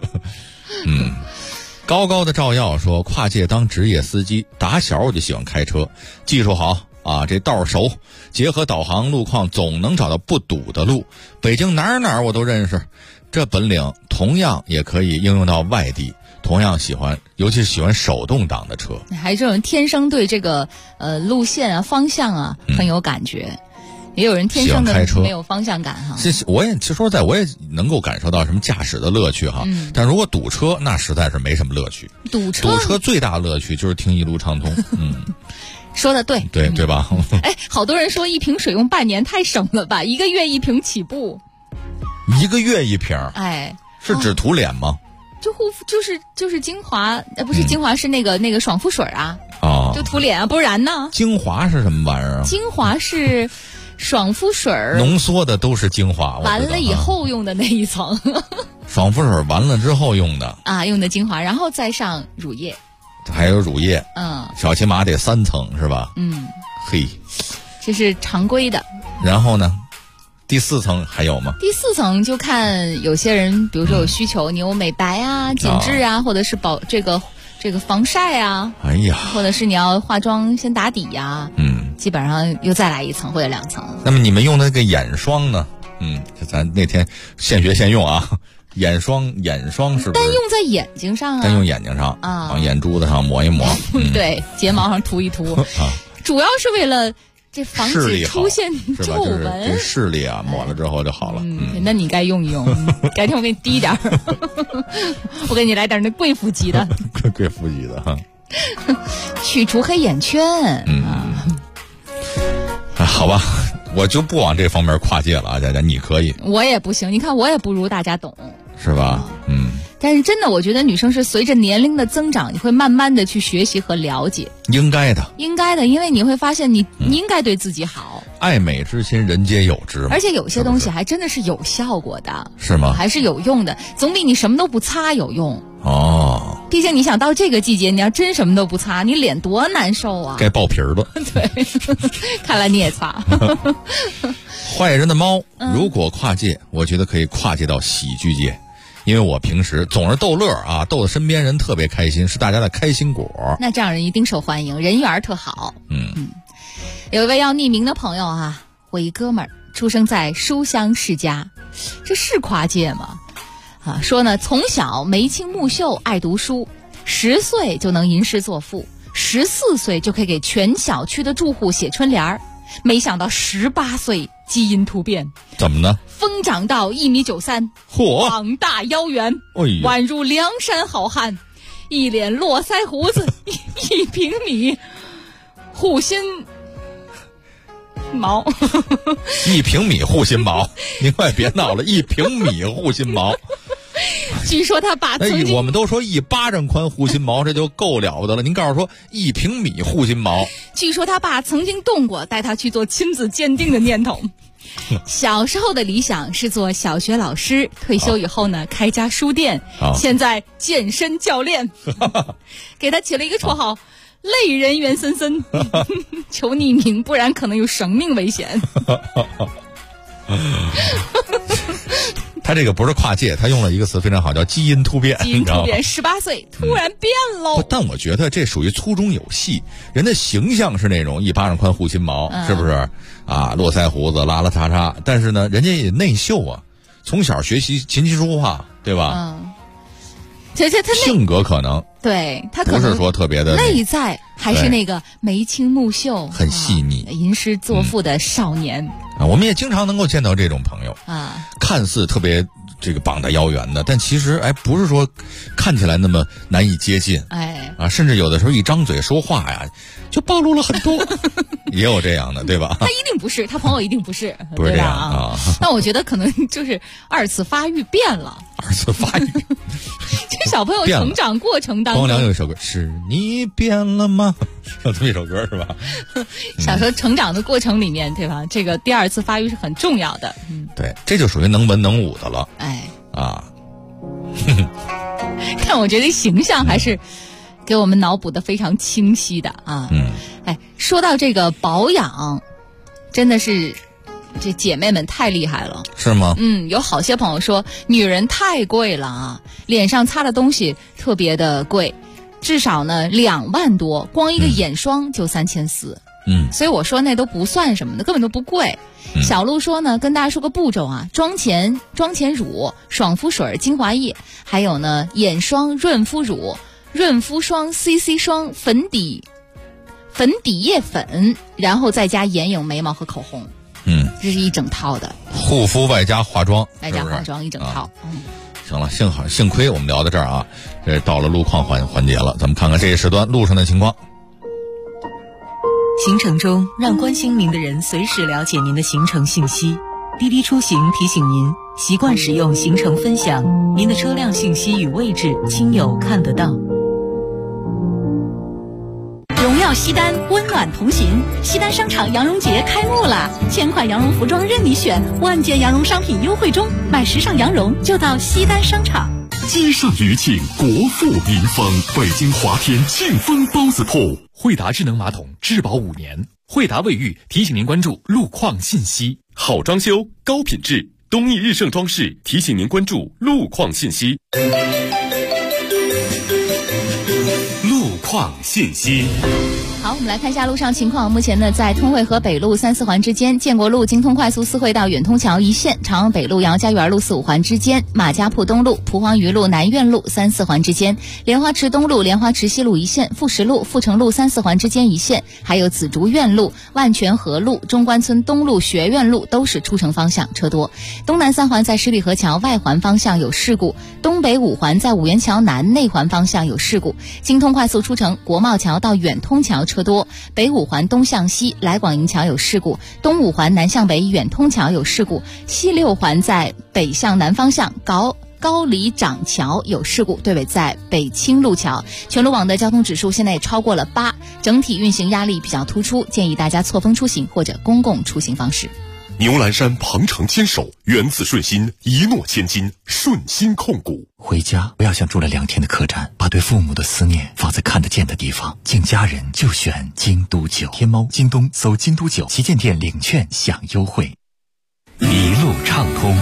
高高的照耀说，跨界当职业司机，打小我就喜欢开车，技术好啊，这道熟，结合导航路况，总能找到不堵的路。北京哪儿我都认识，这本领同样也可以应用到外地。同样喜欢，尤其是喜欢手动挡的车。 还是有人天生对这个路线啊、方向啊很有感觉，也有人天生的没有方向感哈。 其实我也能够感受到什么驾驶的乐趣哈。但如果堵车，那实在是没什么乐趣。 堵车最大的乐趣就是听一路畅通。 说的对， 对吧？ 好多人说一瓶水用半年太省了吧，1个月1瓶起步。 1个月1瓶？是只涂脸吗？ 就是精华，不是精华，是那个爽肤水啊。就涂脸啊，不然呢？ 精华是什么玩意儿啊？ 精华是爽肤水浓缩的都是精华， 完了以后用的那一层。 爽肤水完了之后用的啊，用的精华，然后再上乳液。 还有乳液，小起码得3层是吧？嘿， 这是常规的。 然后呢？第4层还有吗？ 第4层就看有些人，比如说有需求，你有美白啊、紧致啊，或者是这个防晒啊，或者是你要化妆先打底呀，基本上又再来1层或者2层。 那么你们用的那个眼霜呢？咱那天现学现用啊，眼霜是不是？ 单用在眼睛上啊？ 单用眼睛上啊，往眼珠子上抹一抹， 对，睫毛上涂一涂，主要是为了。这防止出现皱纹， 这视力啊，抹了之后就好了。 那你该用一用，改天我给你滴点儿，我给你来点那贵妇级的， 贵妇级的哈， 去除黑眼圈。 好吧，我就不往这方面跨界了啊，佳佳，你可以， 我也不行。你看，我也不如大家懂， 是吧？ 但是真的，我觉得女生是随着年龄的增长，你会慢慢的去学习和了解。 应该的， 因为你会发现你应该对自己好。 爱美之心，人皆有之。 而且有些东西还真的是有效果的， 是吗？ 还是有用的，总比你什么都不擦有用。毕竟你想到这个季节，你要真什么都不擦，你脸多难受啊！ 该爆皮了。 对，看来你也擦。 坏人的猫，如果跨界，我觉得可以跨界到喜剧界。因为我平时总是逗乐啊，逗得身边人特别开心，是大家的开心果。 那这样人一定受欢迎，人缘特好。有一位要匿名的朋友啊，我一哥们儿出生在书香世家，这是跨界吗？说呢，从小眉清目秀，爱读书，10岁就能吟诗作赋，14岁就可以给全小区的住户写春联儿，没想到18岁基因突变， 怎么呢？ 疯长到1.93米，膀大腰圆，宛如梁山好汉，一脸络腮胡子，1平米护心毛 ，1平米护心毛，您快别闹了，1平米护心毛。 据说他爸曾经， 我们都说1巴掌宽护心毛，这就够了不得了。您告诉说1平米护心毛， 据说他爸曾经动过带他去做亲子鉴定的念头。小时候的理想是做小学老师，退休以后呢开家书店，现在健身教练，给他起了一个绰号类人猿森森，求匿名，不然可能有生命危险。 他这个不是跨界，他用了一个词非常好，叫基因突变。 基因突变，18岁突然变喽。 但我觉得这属于粗中有细，人的形象是那种1巴掌宽护心毛，是不是啊？络腮胡子，邋邋遢遢，但是呢，人家也内秀啊，从小学习琴棋书画，对吧？ 他性格可能对他可能不是说特别的内在，还是那个眉清目秀、 很细腻、 吟诗作赋的少年啊。我们也经常能够见到这种朋友啊， 看似特别这个膀大腰圆的，但其实不是说看起来那么难以接近，甚至有的时候一张嘴说话呀， 就暴露了很多。也有这样的，对吧？ 他一定不是，他朋友一定不是， 不是这样啊。 那我觉得可能就是二次发育变了。 二次发育， 这小朋友成长过程当中， 光良有一首歌是你变了吗？有这么一首歌是吧？ 小时候成长的过程里面，对吧？这个第二次发育是很重要的。 对，这就属于能文能武的了。 哎啊， 但我觉得形象还是给我们脑补的非常清晰的啊。哎，说到这个保养，真的是这姐妹们太厉害了。 是吗？ 有好些朋友说女人太贵了啊，脸上擦的东西特别的贵，至少呢2万多，光一个眼霜就3400。所以我说那都不算什么的，根本都不贵。小鹿说呢，跟大家说个步骤啊：妆前乳、爽肤水、精华液，还有呢眼霜、润肤乳、润肤霜、CC 霜、粉底液粉，然后再加眼影、眉毛和口红。这是一整套的护肤外加化妆， 外加化妆一整套。 行了，幸亏我们聊到这儿啊，这到了路况环节了，咱们看看这一时段路上的情况。 行程中，让关心您的人随时了解您的行程信息。滴滴出行提醒您，习惯使用行程分享，您的车辆信息与位置亲友看得到。 荣耀西单，温暖同行。西单商场羊绒节开幕啦！1000款羊绒服装任你选，万件羊绒商品优惠中，买时尚羊绒就到西单商场。 积善余庆，国富民丰。北京华天庆丰包子铺， 惠达智能马桶质保5年。惠达卫浴提醒您关注路况信息。 好装修，高品质，东义日盛装饰提醒您关注路况信息。 路况信息。 好，我们来看一下路上情况。目前呢，在通惠河北路3、4环之间，建国路京通快速4惠到远通桥一线，长安北路杨家园路4、5环之间，马家铺东路、蒲黄榆路南苑路3、4环之间，莲花池东路、莲花池西路一线，富石路、富城路3、4环之间一线，还有紫竹院路、万泉河路、中关村东路、学院路都是出城方向车多。东南3环在十里河桥外环方向有事故，东北5环在五元桥南内环方向有事故。京通快速出城国贸桥到远通桥车多，北5环东向西来广营桥有事故，东5环南向北远通桥有事故，西6环在北向南方向高里长桥有事故，对尾在北清路桥。全路网的交通指数现在也超过了8，整体运行压力比较突出，建议大家错峰出行或者公共出行方式。 牛栏山鹏程坚守，源自顺心，一诺千金，顺心控股。 回家不要像住了2天的客栈，把对父母的思念放在看得见的地方。敬家人就选京都酒。天猫、京东搜京都酒旗舰店领券享优惠。 一路畅通，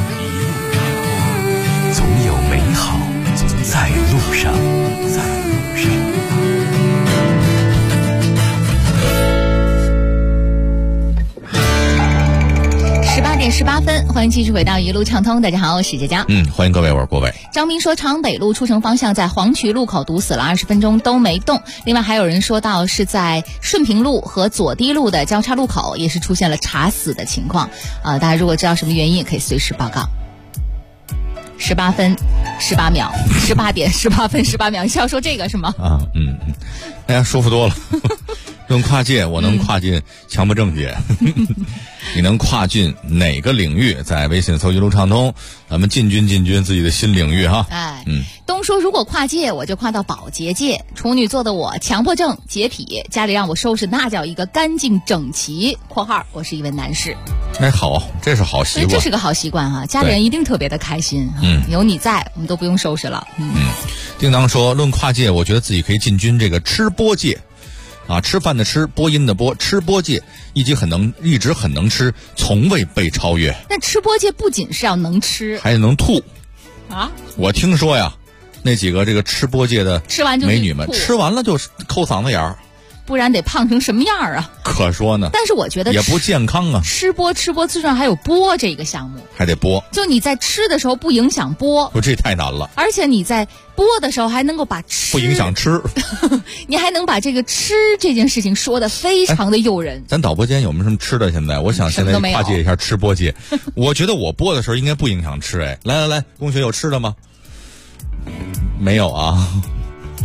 总有美好在路上。 18点18分，欢迎继续回到一路畅通。大家好，我是佳佳。 欢迎各位，我是郭伟。 张明说，长北路出城方向在黄渠路口堵死了20分钟都没动。另外还有人说到是在顺平路和左堤路的交叉路口也是出现了查死的情况。大家如果知道什么原因，也可以随时报告。18分18秒，18点18分18秒，你是要说这个是吗？ 哎呀，舒服多了。用跨界，我能跨进强迫症界。你能跨进哪个领域？在微信搜一路畅通，咱们进军自己的新领域哈。 东说如果跨界，我就跨到保洁界。处女座的我，强迫症、洁癖，家里让我收拾那叫一个干净整齐。（括号我是一位男士） 哎，好，这是好习惯， 这是个好习惯哈，家里人一定特别的开心。有你在，我们都不用收拾了。 叮当说，论跨界，我觉得自己可以进军这个吃播界。吃饭的吃，播音的播，吃播界一直很能吃，从未被超越。 那吃播界不仅是要能吃， 还能吐啊！ 我听说呀，那几个这个吃播界的美女们吃完了就抠嗓子眼儿， 不然得胖成什么样啊？ 可说呢。 但是我觉得也不健康啊。 吃播最重要还有播这个项目， 还得播。 就你在吃的时候不影响播， 这太难了。 而且你在播的时候还能够把吃不影响吃， 你还能把这个吃这件事情说得非常的诱人。 咱导播间有没有什么吃的？现在我想现在跨界一下吃播界。我觉得我播的时候应该不影响吃。来，龚学有吃的吗？没有啊。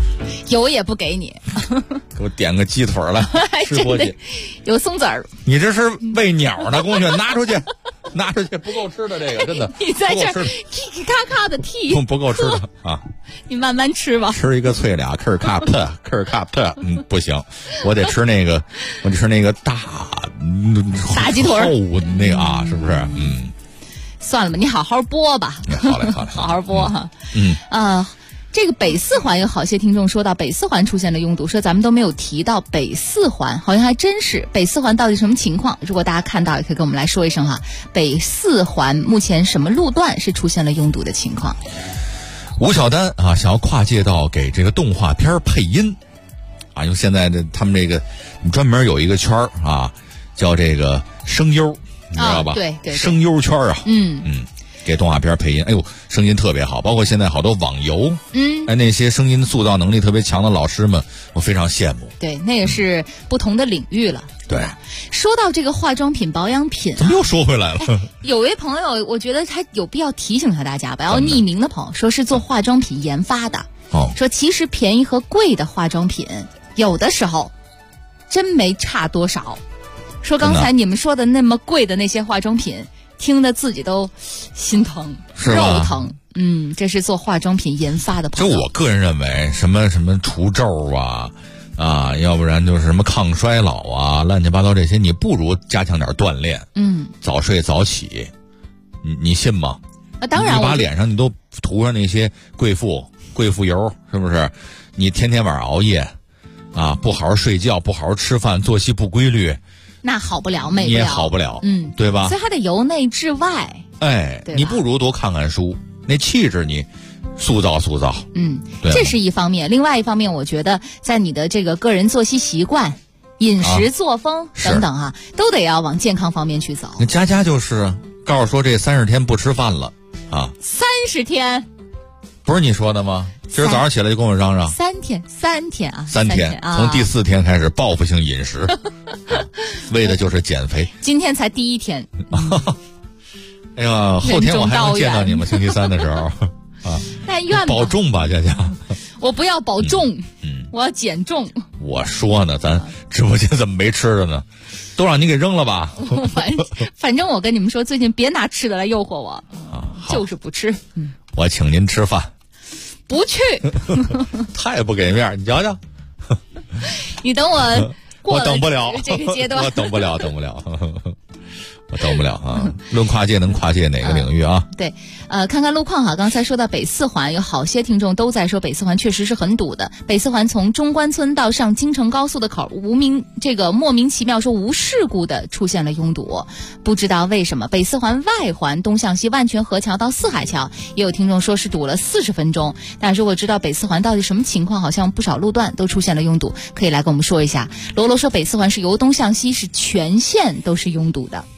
油也不给你， 给我点个鸡腿来吃过去， 有松子儿。 你这是喂鸟呢，公爵，拿出去，拿出去，不够吃的这个真的。 你在这儿咔咔的踢， 不够吃的啊！ 你慢慢吃吧。 吃一个脆俩，克尔卡特，不行，我得吃那个，大鸡腿那个啊，是不是？ 算了吧，你好好播吧。 好嘞， 好好播哈。这个北四环有好些听众说到北四环出现了拥堵，说咱们都没有提到北四环，好像还真是。北四环到底什么情况？如果大家看到，也可以跟我们来说一声哈。北四环目前什么路段是出现了拥堵的情况？ 吴晓丹啊，想要跨界到给这个动画片配音啊，因为现在他们这个专门有一个圈啊，叫这个声优，你知道吧？ 对， 声优圈啊，给动画片配音，哎呦，声音特别好，包括现在好多网游，那些声音塑造能力特别强的老师们，我非常羡慕。 对，那也是不同的领域了。 对， 说到这个化妆品、保养品， 怎么又说回来了？ 有位朋友，我觉得他有必要提醒一下大家吧，要匿名的朋友说是做化妆品研发的，说其实便宜和贵的化妆品有的时候真没差多少。说刚才你们说的那么贵的那些化妆品，听得自己都心疼肉疼。这是做化妆品研发的朋友。 就我个人认为，什么除皱啊，要不然就是什么抗衰老啊，乱七八糟这些，你不如加强点锻炼。早睡早起，你信吗？ 当然， 你把脸上你都涂上那些贵妇油，是不是？你天天晚上熬夜啊，不好好睡觉，不好好吃饭，作息不规律， 那好不了，美不了， 你也好不了，对吧？ 所以还得由内至外。 你不如多看看书，那气质你塑造。 这是一方面。另外一方面，我觉得在你的这个个人作息习惯、饮食作风等等都得要往健康方面去走。 那佳就是告诉说这30天不吃饭了啊 ！30天， 不是你说的吗？今儿早上起来就跟我嚷嚷 3天啊 ，3天，从第4天开始报复性饮食，为的就是减肥。 今天才第1天。 哎呀，后天我还能见到你们，星期3的时候啊。 但愿保重吧，佳。 我不要保重，我要减重。 我说呢，咱直播间怎么没吃的呢？都让你给扔了吧。 反正我跟你们说，最近别拿吃的来诱惑我就是不吃。 我请您吃饭， 不去。 太不给面，你瞧瞧。 你等我过了等不了这个阶段， 我等不了。我等不了啊！论跨界能跨界哪个领域啊？ 对，看看路况哈。刚才说到北四环，有好些听众都在说北四环确实是很堵的。北四环从中关村到上京承高速的口，莫名其妙说无事故的出现了拥堵，不知道为什么。北四环外环东向西万泉河桥到四海桥，也有听众说是堵了40分钟。但如果知道北四环到底什么情况，好像不少路段都出现了拥堵，可以来跟我们说一下。罗罗说北四环是由东向西，是全线都是拥堵的。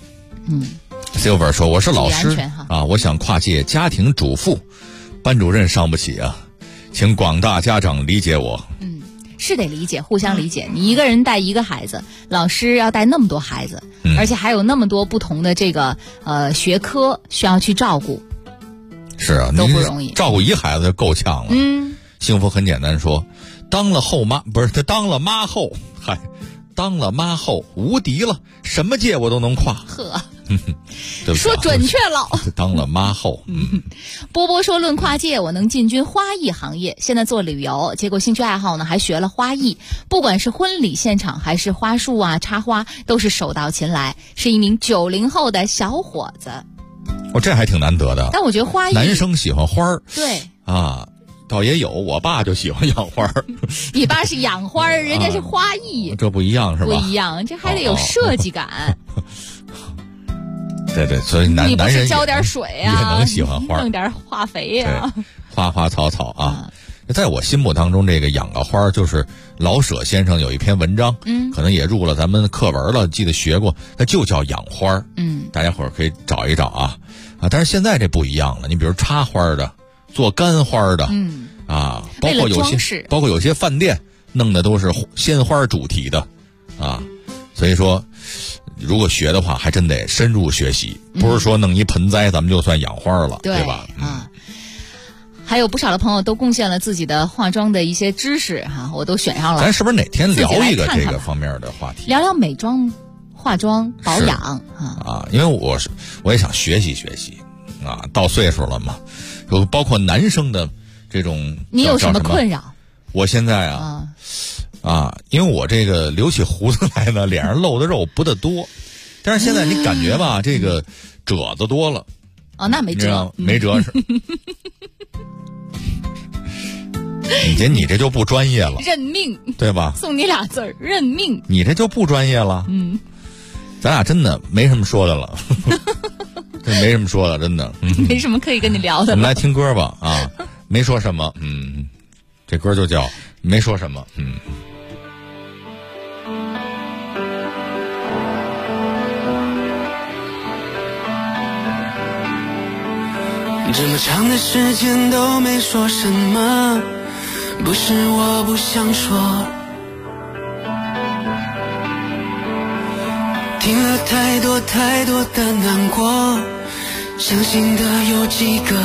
Silver 说我是老师啊，我想跨界家庭主妇，班主任上不起啊，请广大家长理解我。 是得理解，互相理解。你一个人带一个孩子，老师要带那么多孩子，而且还有那么多不同的这个学科需要去照顾， 是啊， 都不容易。 照顾一孩子就够呛了。幸福很简单说，当了妈后，当了妈后无敌了，什么界我都能跨。 说准确了。 当了妈后。 波波说论跨界，我能进军花艺行业，现在做旅游，结果兴趣爱好呢还学了花艺，不管是婚礼现场还是花束插花，都是手到擒来，是一名90后的小伙子。 这还挺难得的。 但我觉得花艺， 男生喜欢花儿， 对啊，倒也有，我爸就喜欢养花。 你爸是养花，人家是花艺， 这不一样是吧？ 不一样，这还得有设计感。 对，所以男人是浇点水也能喜欢花， 弄点化肥呀， 花花草草啊。在我心目当中，这个养个花就是老舍先生有一篇文章，可能也入了咱们课文了，记得学过，它就叫养花。大家伙儿可以找一找啊。但是现在这不一样了，你比如插花的，做干花的，包括有些饭店弄的都是鲜花主题的，所以说。如果学的话，还真得深入学习，不是说弄一盆栽咱们就算养花了，对吧？ 还有不少的朋友都贡献了自己的化妆的一些知识哈，我都选上了。 咱是不是哪天聊一个这个方面的话题？ 聊聊美妆、化妆、保养啊，因为我也想学习学习啊，到岁数了嘛，有包括男生的这种。 你有什么困扰？ 我现在因为我这个留起胡子来呢，脸上露的肉不得多，但是现在你感觉吧，这个褶子多了。 哦，那没辙， 没辙是。姐，你这就不专业了， 认命， 对吧？ 送你俩字儿，认命。 你这就不专业了，咱俩真的没什么说的了，这没什么说的，真的， 没什么可以跟你聊的。 我们来听歌吧，啊，没说什么，这歌就叫没说什么， 这么长的时间都没说什么，不是我不想说，听了太多太多的难过，相信的有几个，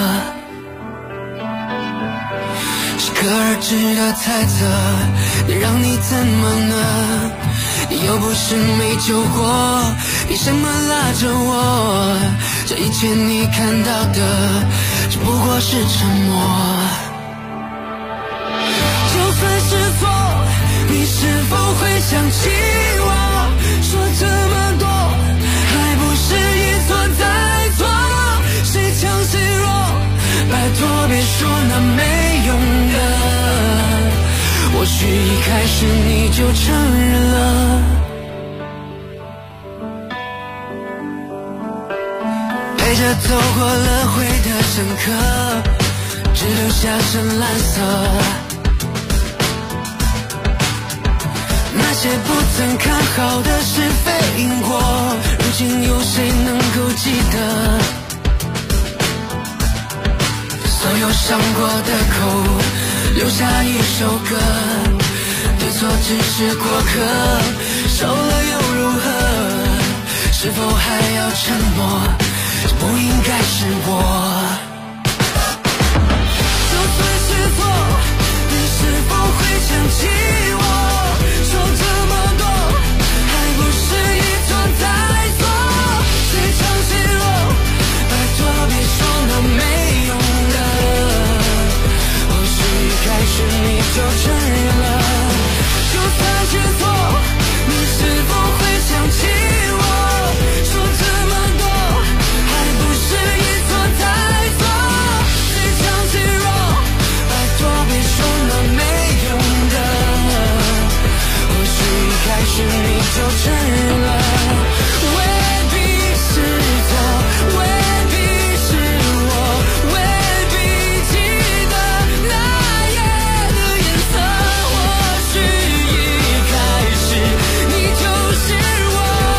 适可而止的猜测，能让你怎么呢？你又不是没救过，凭什么拉着我？这一切你看到的只不过是沉默。就算是错，你是否会想起我？说这么多，还不是一错再错？谁强谁弱？拜托别说那没用的，或许一开始你就承认了。陪着走过了灰的深刻，只留下深蓝色。那些不曾看好的是非因果，如今有谁能够记得？所有伤过的口，留下一首歌，对错只是过客，受了又如何？是否还要沉默？这不应该是我。就算是错，你是否会想起我？说这么多，还不是一错再错？谁强谁弱？拜托别说那没用的，或许一开始你就承认了。就算是错，你是否会想起我？说这么多，还不是一错再错？谁强谁弱？拜托别说那没用的，或许一开始你就承认了。未必是错，未必是我，未必记得那夜的颜色，或许一开始你就是我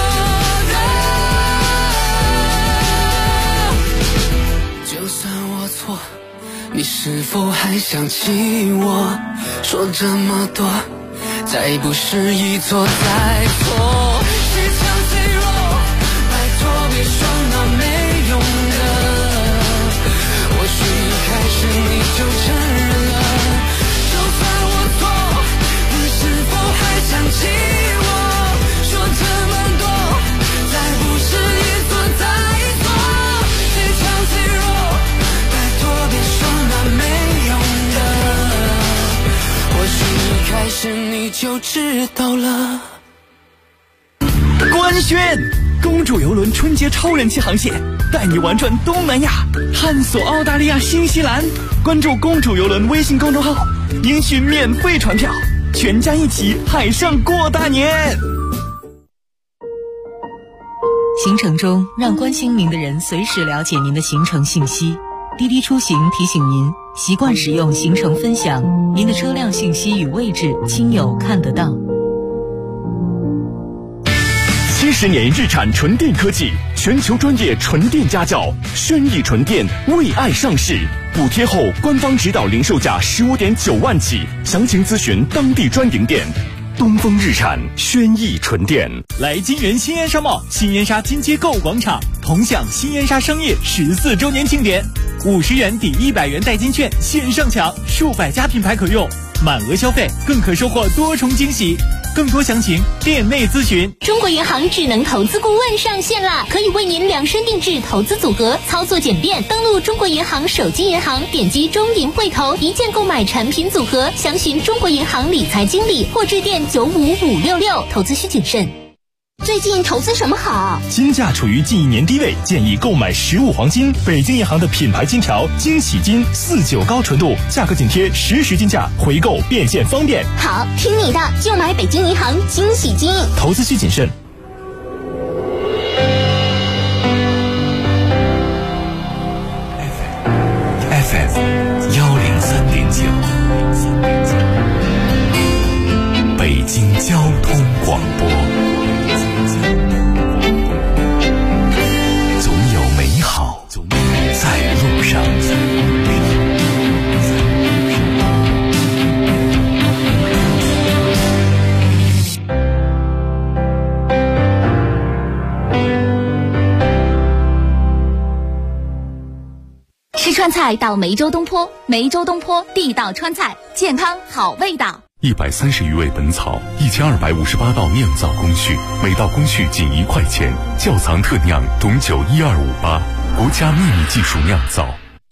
的。就算我错，你是否还想起我？说这么多，再不是一错再错。谁强谁弱？拜托别说那没用的，或许一开始你就承认了。就算我错，你是否还想起我？说这么多，再不是一错再错。谁强谁弱？拜托别说那没用的，或许一开始你就知道了。 官宣：公主邮轮春节超人气航线，带你玩转东南亚，探索澳大利亚、新西兰。关注公主邮轮微信公众号，领取免费船票，全家一起海上过大年。 行程中，让关心您的人随时了解您的行程信息。滴滴出行提醒您，习惯使用行程分享，您的车辆信息与位置亲友看得到。 70年日产纯电科技，全球专业纯电家教，轩逸纯电为爱上市，补贴后官方指导零售价15.9万起，详情咨询当地专营店。东风日产轩逸纯电。来金源新烟商贸新烟沙金街购物广场，同享新烟沙商业14周年庆典。 50元抵100元代金券线上抢，数百家品牌可用，满额消费更可收获多重惊喜。更多详情店内咨询。 中国银行智能投资顾问上线啦，可以为您量身定制投资组合，操作简便。登录中国银行手机银行，点击中银汇投，一键购买产品组合，详询中国银行理财经理或致电95566。投资需谨慎。 最近投资什么好？ 金价处于近1年低位，建议购买15黄金。北京银行的品牌金条惊喜金49高纯度，价格紧贴实时金价，回购变现方便。 好，听你的，就买北京银行惊喜金。 投资需谨慎。 FM 103.9，北京交通广播。总有美好在路上。 吃川菜到梅州东坡，梅州东坡地道川菜，健康好味道。 130余味本草，1258道酿造工序，每道工序仅1块钱，窖藏特酿董酒12588，国家秘密技术酿造。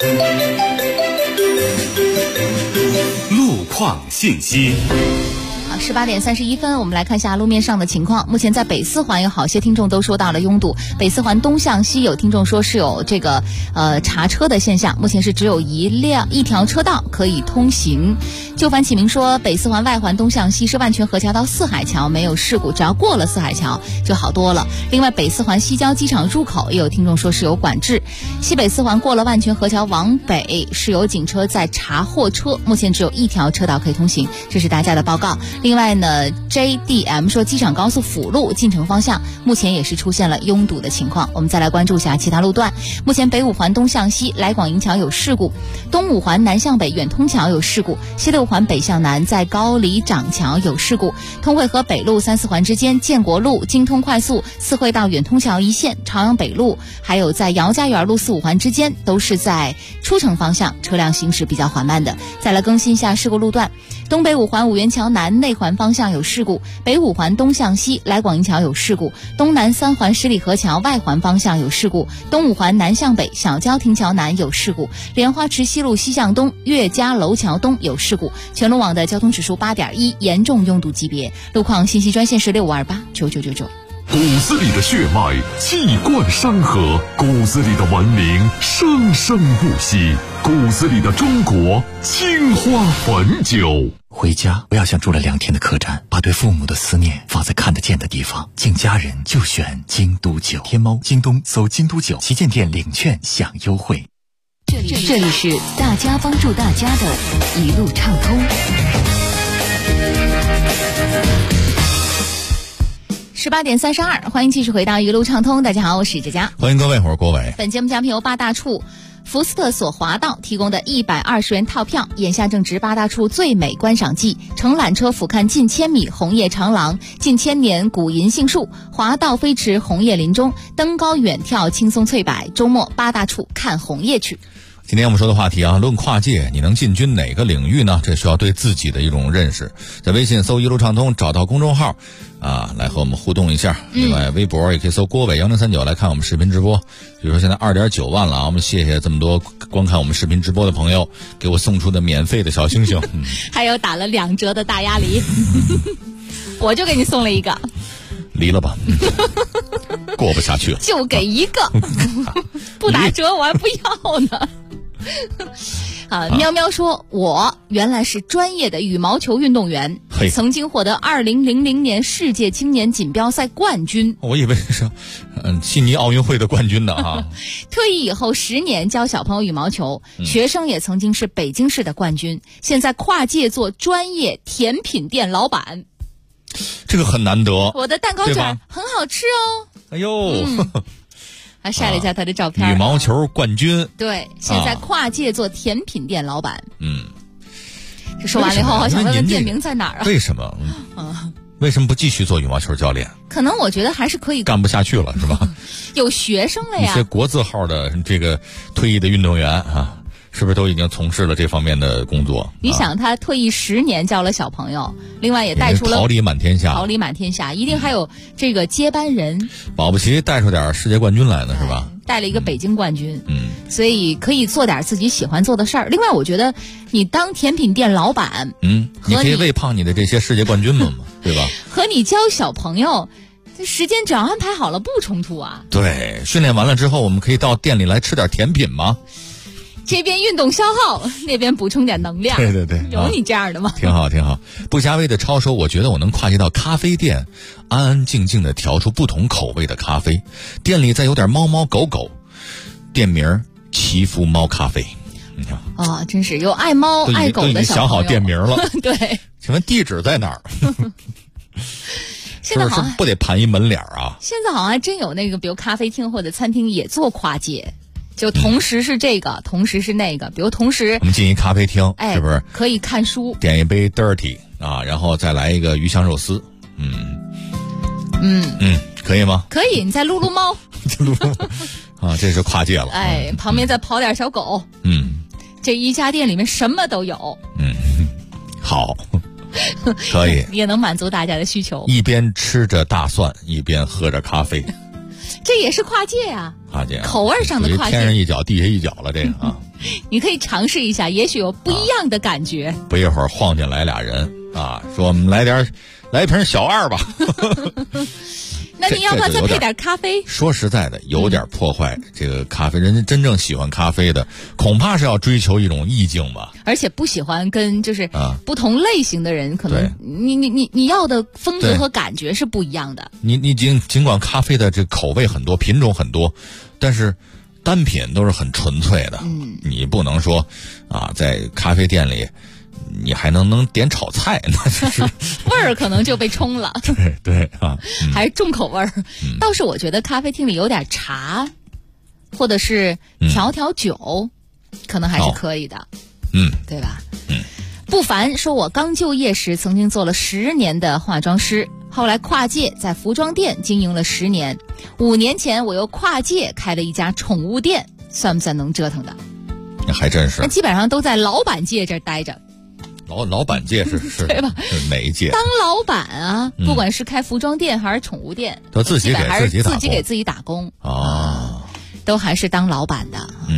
路况信息。 18点31分，我们来看一下路面上的情况。目前在北四环有好些听众都说到了拥堵，北四环东向西有听众说是有这个查车的现象，目前是只有一条车道可以通行。就凡启明说，北四环外环东向西是万泉河桥到四海桥没有事故，只要过了四海桥就好多了。另外北四环西郊机场入口也有听众说是有管制，西北四环过了万泉河桥往北是有警车在查货车，目前只有一条车道可以通行，这是大家的报告。另外呢 JDM 说机场高速辅路进城方向目前也是出现了拥堵的情况。我们再来关注一下其他路段。目前北五环东向西来广营桥有事故，东五环南向北远通桥有事故，西六环北向南在高里长桥有事故，通惠河北路3、4环之间建国路京通快速四惠到远通桥一线，朝阳北路还有在姚家园路4、5环之间都是在出城方向车辆行驶比较缓慢的。再来更新一下事故路段，东北五环五元桥南内环方向有事故，北五环东向西来广营桥有事故，东南3环十里河桥外环方向有事故，东五环南向北小郊亭桥南有事故，莲花池西路西向东岳家楼桥东有事故，全路网的交通指数8.1，严重拥堵级别。路况信息专线是65289999。 骨子里的血脉气贯山河，骨子里的文明生生不息，骨子里的中国青花汾酒。 回家不要像住了2天的客栈，把对父母的思念放在看得见的地方，敬家人就选京都酒。天猫、京东搜京都酒旗舰店领券享优惠。 这里是大家帮助大家的一路畅通。 18点32，欢迎继续回到一路畅通。大家好，我是哲佳， 欢迎各位，我是郭伟。 本节目奖品由八大处福斯特索华道提供的120元套票，眼下正值八大处最美观赏季，乘缆车俯瞰近1000米红叶长廊，近1000年古银杏树，华道飞驰红叶林中，登高远眺青松翠柏，周末八大处看红叶去。 今天我们说的话题啊，论跨界，你能进军哪个领域呢？这需要对自己的一种认识。在微信搜一路畅通，找到公众号啊，来和我们互动一下。另外微博也可以搜郭伟1039来看我们视频直播。比如说现在2.9万了啊，我们谢谢这么多观看我们视频直播的朋友给我送出的免费的小星星， 还有打了2折的大鸭梨，我就给你送了一个。 离了吧，过不下去了， 就给一个，不打折我还不要呢。喵喵说，我原来是专业的羽毛球运动员，曾经获得2000年世界青年锦标赛冠军。 我以为是悉尼奥运会的冠军呢哈。 退役以后10年教小朋友羽毛球，学生也曾经是北京市的冠军，现在跨界做专业甜品店老板。 这个很难得， 我的蛋糕卷很好吃哦。 哎呦， 还晒了一下他的照片。 羽毛球冠军， 对，现在跨界做甜品店老板。这说完了以后，好想问问店名在哪儿啊？ 为什么？ 为什么不继续做羽毛球教练？ 可能我觉得还是可以干不下去了，是吧？ 有学生了呀。 一些国字号的这个退役的运动员啊，是不是都已经从事了这方面的工作？ 你想，他退役10年教了小朋友，另外也带出了桃李满天下， 桃李满天下，一定还有这个接班人。 保不齐带出点世界冠军来呢，是吧？ 带了一个北京冠军，所以可以做点自己喜欢做的事儿。另外，我觉得你当甜品店老板， 你可以喂胖你的这些世界冠军们嘛，对吧？ 和你教小朋友，这时间只要安排好了，不冲突啊。 对，训练完了之后，我们可以到店里来吃点甜品吗？ 这边运动消耗，那边补充点能量。 对对对， 有你这样的吗？ 挺好挺好。布加威的超说，我觉得我能跨界到咖啡店，安安静静的调出不同口味的咖啡，店里再有点猫猫狗狗，店名祈福猫咖啡。你看啊，真是有爱猫爱狗的小朋友。 想好店名了。 对， 请问地址在哪儿？ 现在好像不得盘一门脸啊？ 现在好像还真有那个，比如咖啡厅或者餐厅也做跨界。就同时是这个，同时是那个，比如同时我们进一咖啡厅，是不是可以看书， 点一杯 dirty 啊，然后再来一个鱼香肉丝，可以吗？ 可以，你再撸撸猫， 撸撸啊，这是跨界了。 旁边再跑点小狗，这一家店里面什么都有， 好，可以， 也能满足大家的需求。 一边吃着大蒜，一边喝着咖啡。 这也是跨界呀， 跨界口味上的跨界， 天上一脚地下一脚了，这个啊， 你可以尝试一下，也许有不一样的感觉。 不一会儿晃进来俩人啊，说我们来一瓶小2吧。 那你要不要再配点咖啡？ 说实在的，有点破坏这个咖啡。人家真正喜欢咖啡的，恐怕是要追求一种意境吧。 而且不喜欢跟就是不同类型的人，可能你要的风格和感觉是不一样的。 你尽管咖啡的这口味很多，品种很多，但是单品都是很纯粹的。你不能说啊，在咖啡店里。你还能点炒菜，那就是味儿可能就被冲了。 对啊， 还是重口味儿。倒是我觉得咖啡厅里有点茶，或者是调酒，可能还是可以的。对吧？不凡说，我刚就业时曾经做了10年的化妆师，后来跨界在服装店经营了10年，5年前我又跨界开了一家宠物店，算不算能折腾的？ 还真是。 那基本上都在老板界这儿待着。 老板界是对吧？ 是哪一届？ 当老板啊，不管是开服装店还是宠物店， 都自己给自己打工啊， 都还是当老板的。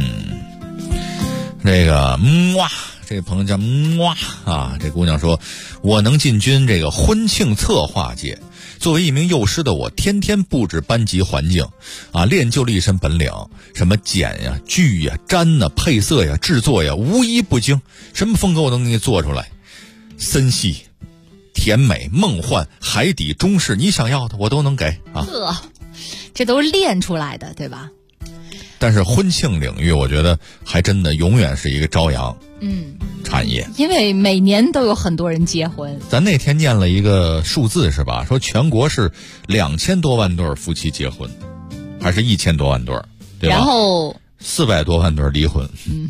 这个哇，这个朋友叫哇啊，这姑娘说，我能进军这个婚庆策划界。作为一名幼师的我，天天布置班级环境，啊，练就了一身本领，什么剪呀、锯呀、粘呐、配色呀、制作呀，无一不精，什么风格我都给你做出来，森系、甜美、梦幻、海底、中式，你想要的我都能给啊。 这都是练出来的，对吧？ 但是婚庆领域，我觉得还真的永远是一个朝阳产业， 因为每年都有很多人结婚。 咱那天念了一个数字是吧？说全国是2000多万对夫妻结婚，还是1000多万对，对吧？ 然后 400多万对离婚。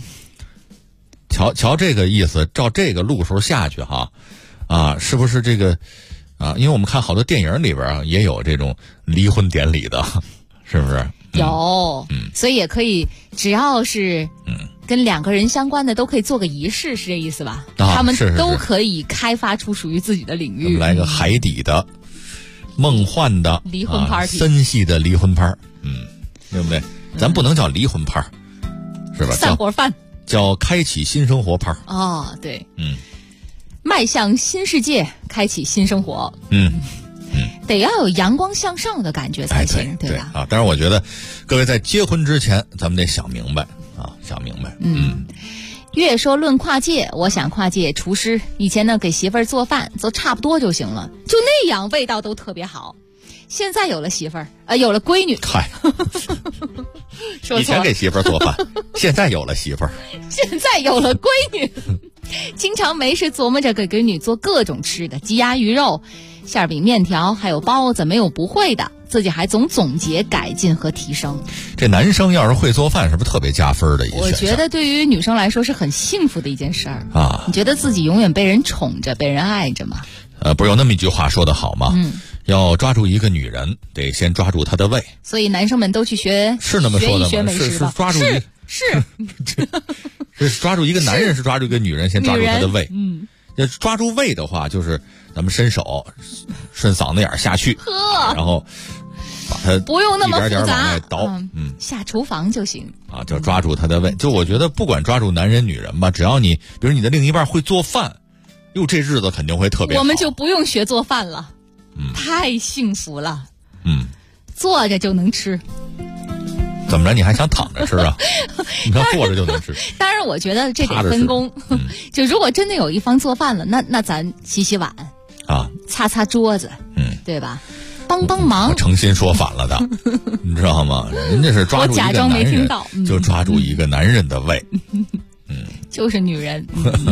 瞧这个意思，照这个路数下去哈，啊，是不是这个啊？因为我们看好多电影里边啊，也有这种离婚典礼的，是不是？ 有，所以也可以，只要是跟2个人相关的，都可以做个仪式，是这意思吧？他们都可以开发出属于自己的领域。 来个海底的、梦幻的离婚 party， 森系的离婚派，对不对？咱不能叫离婚派，是吧？ 散伙饭叫开启新生活派。 哦，对，迈向新世界，开启新生活。得要有阳光向上的感觉才行， 对吧？ 啊，当然我觉得各位在结婚之前，咱们得想明白啊，想明白。 越说论跨界，我想跨界厨师，以前呢给媳妇儿做饭都差不多就行了，就那样味道都特别好。现在有了媳妇儿，有了闺女。 嗨，以前给媳妇儿做饭，现在有了媳妇儿， 现在有了闺女，经常没事琢磨着给闺女做各种吃的，鸡鸭鱼肉、馅饼、面条，还有包子，没有不会的，自己还总结、改进和提升。 这男生要是会做饭，是不是特别加分的一个选项？ 我觉得对于女生来说是很幸福的一件事儿啊！ 你觉得自己永远被人宠着、被人爱着吗？ 不是有那么一句话说得好吗？要抓住一个女人，得先抓住她的胃。 所以男生们都去学， 是那么说的吗？ 学美食吧， 是抓住是抓住一个男人，是抓住一个女人，先抓住她的胃。要抓住胃的话，就是咱们伸手顺嗓子眼下去，然后把它不用那么复杂， 一点点往外倒， 下厨房就行啊，就抓住他的胃。就我觉得不管抓住男人女人吧，只要你比如你的另一半会做饭，这日子肯定会特别好。 我们就不用学做饭了，太幸福了。坐着就能吃。 怎么着？你还想躺着吃啊？你看坐着就能吃。 当然，我觉得这得分工。就如果真的有一方做饭了，那咱洗洗碗啊， 擦擦桌子，对吧？帮帮忙。 我诚心说反了的，你知道吗？人家是抓住一个男人， 我假装没听到， 就抓住一个男人的胃。 就是女人。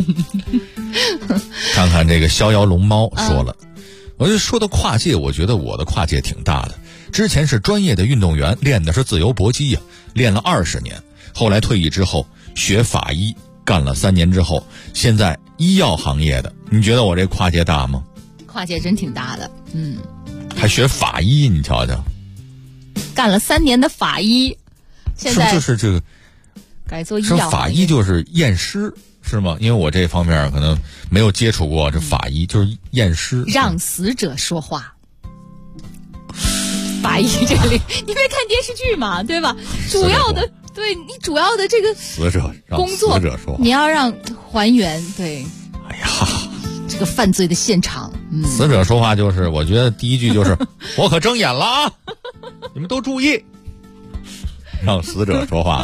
看看这个逍遥龙猫说了，我就说到跨界，我觉得我的跨界挺大的。之前是专业的运动员，练的是自由搏击呀，练了20年。后来退役之后学法医，干了3年之后，现在医药行业的。你觉得我这跨界大吗？ 跨界真挺大的， 还学法医，你瞧瞧， 干了3年的法医，现在是不是就是这个改做医药行业？ 法医就是验尸是吗？因为我这方面可能没有接触过，这法医就是验尸， 让死者说话。法医这里，你没看电视剧嘛，对吧？主要的，对你主要的这个死者工作， 死者说话， 你要让还原，对。 哎呀， 这个犯罪的现场， 死者说话就是，我觉得第一句就是我可睁眼了啊，你们都注意，让死者说话。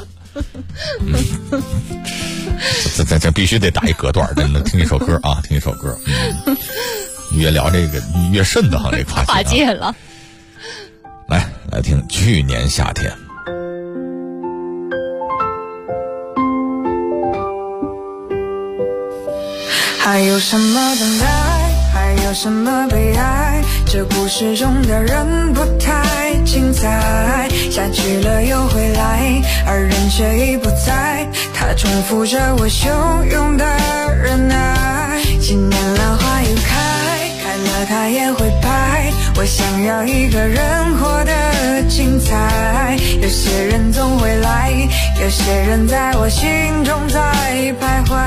这必须得打一隔断，真的。听一首歌啊，听一首歌。越聊这个越瘆得慌，这跨界了。 来听去年夏天。 还有什么等待，还有什么悲哀，这故事中的人不太精彩，下去了又回来，而人却已不在，他重复着我汹涌的忍耐。几年了花又开了它也会败，我想要一个人活得精彩，有些人总会来，有些人在我心中在徘徊。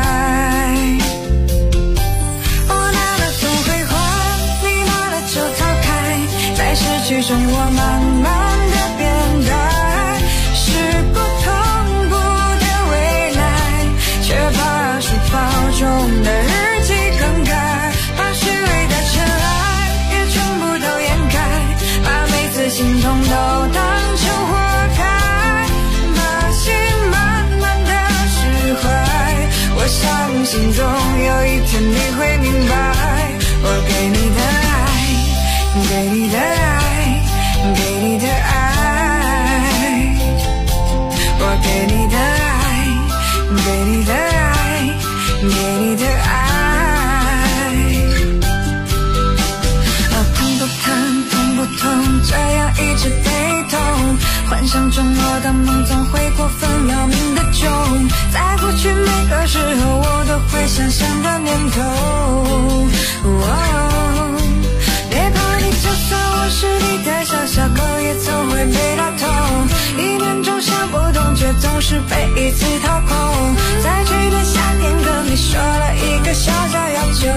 在失去中我慢慢的变淡，是不同步的未来，却把书包中的日记更改，把虚伪的尘埃也全部都掩盖，把每次心痛都当成活该，把心慢慢的释怀，我相信总有一天你会明白，我给你的爱，给你的爱，给你的爱，我给你的爱，给你的爱，给你的爱。痛不疼，痛不痛，这样一直被痛，幻想中我的梦总会过分要命的重，在过去每个时候我都会想象的念头。就算我是你的小小狗，也总会被打痛，一年中想不通，却总是被一次掏空，在去年夏天跟你说了一个小小要求。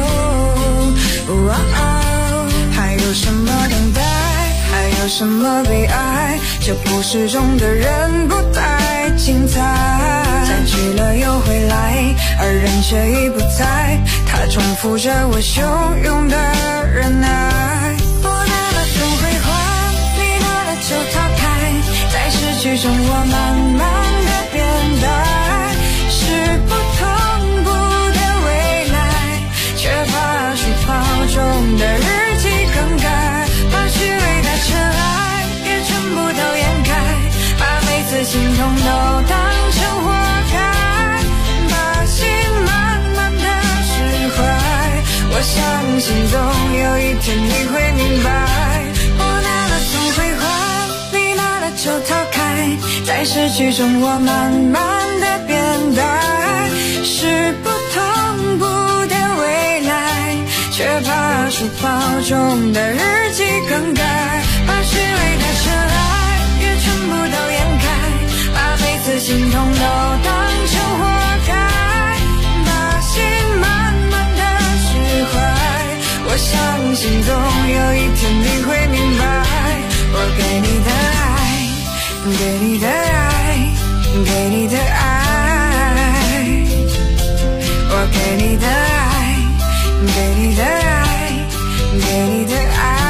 还有什么等待，还有什么悲哀，这故事中的人不太精彩，散去了又回来，而人却已不在，他重复着我汹涌的忍耐，我拿了总会还，你拿了就逃开，在失去中我慢慢的变淡，是不同步的未来，却把书包中的日记更改，把虚伪的尘埃也全部都掩盖，把每次心痛都当成活该，把心慢慢的释怀，我相信总有一天你会明白，我拿了总会还，你拿了就逃开，在失去中我慢慢的变淡，是不同步的未来，却把书包中的日记更改，把虚伪的尘埃也全部都掩盖，把每次心痛都当成活该，把心慢慢的释怀。我相信总有一天你会明白，我给你的爱，给你的爱，给你的爱，我给你的爱，给你的爱，给你的爱。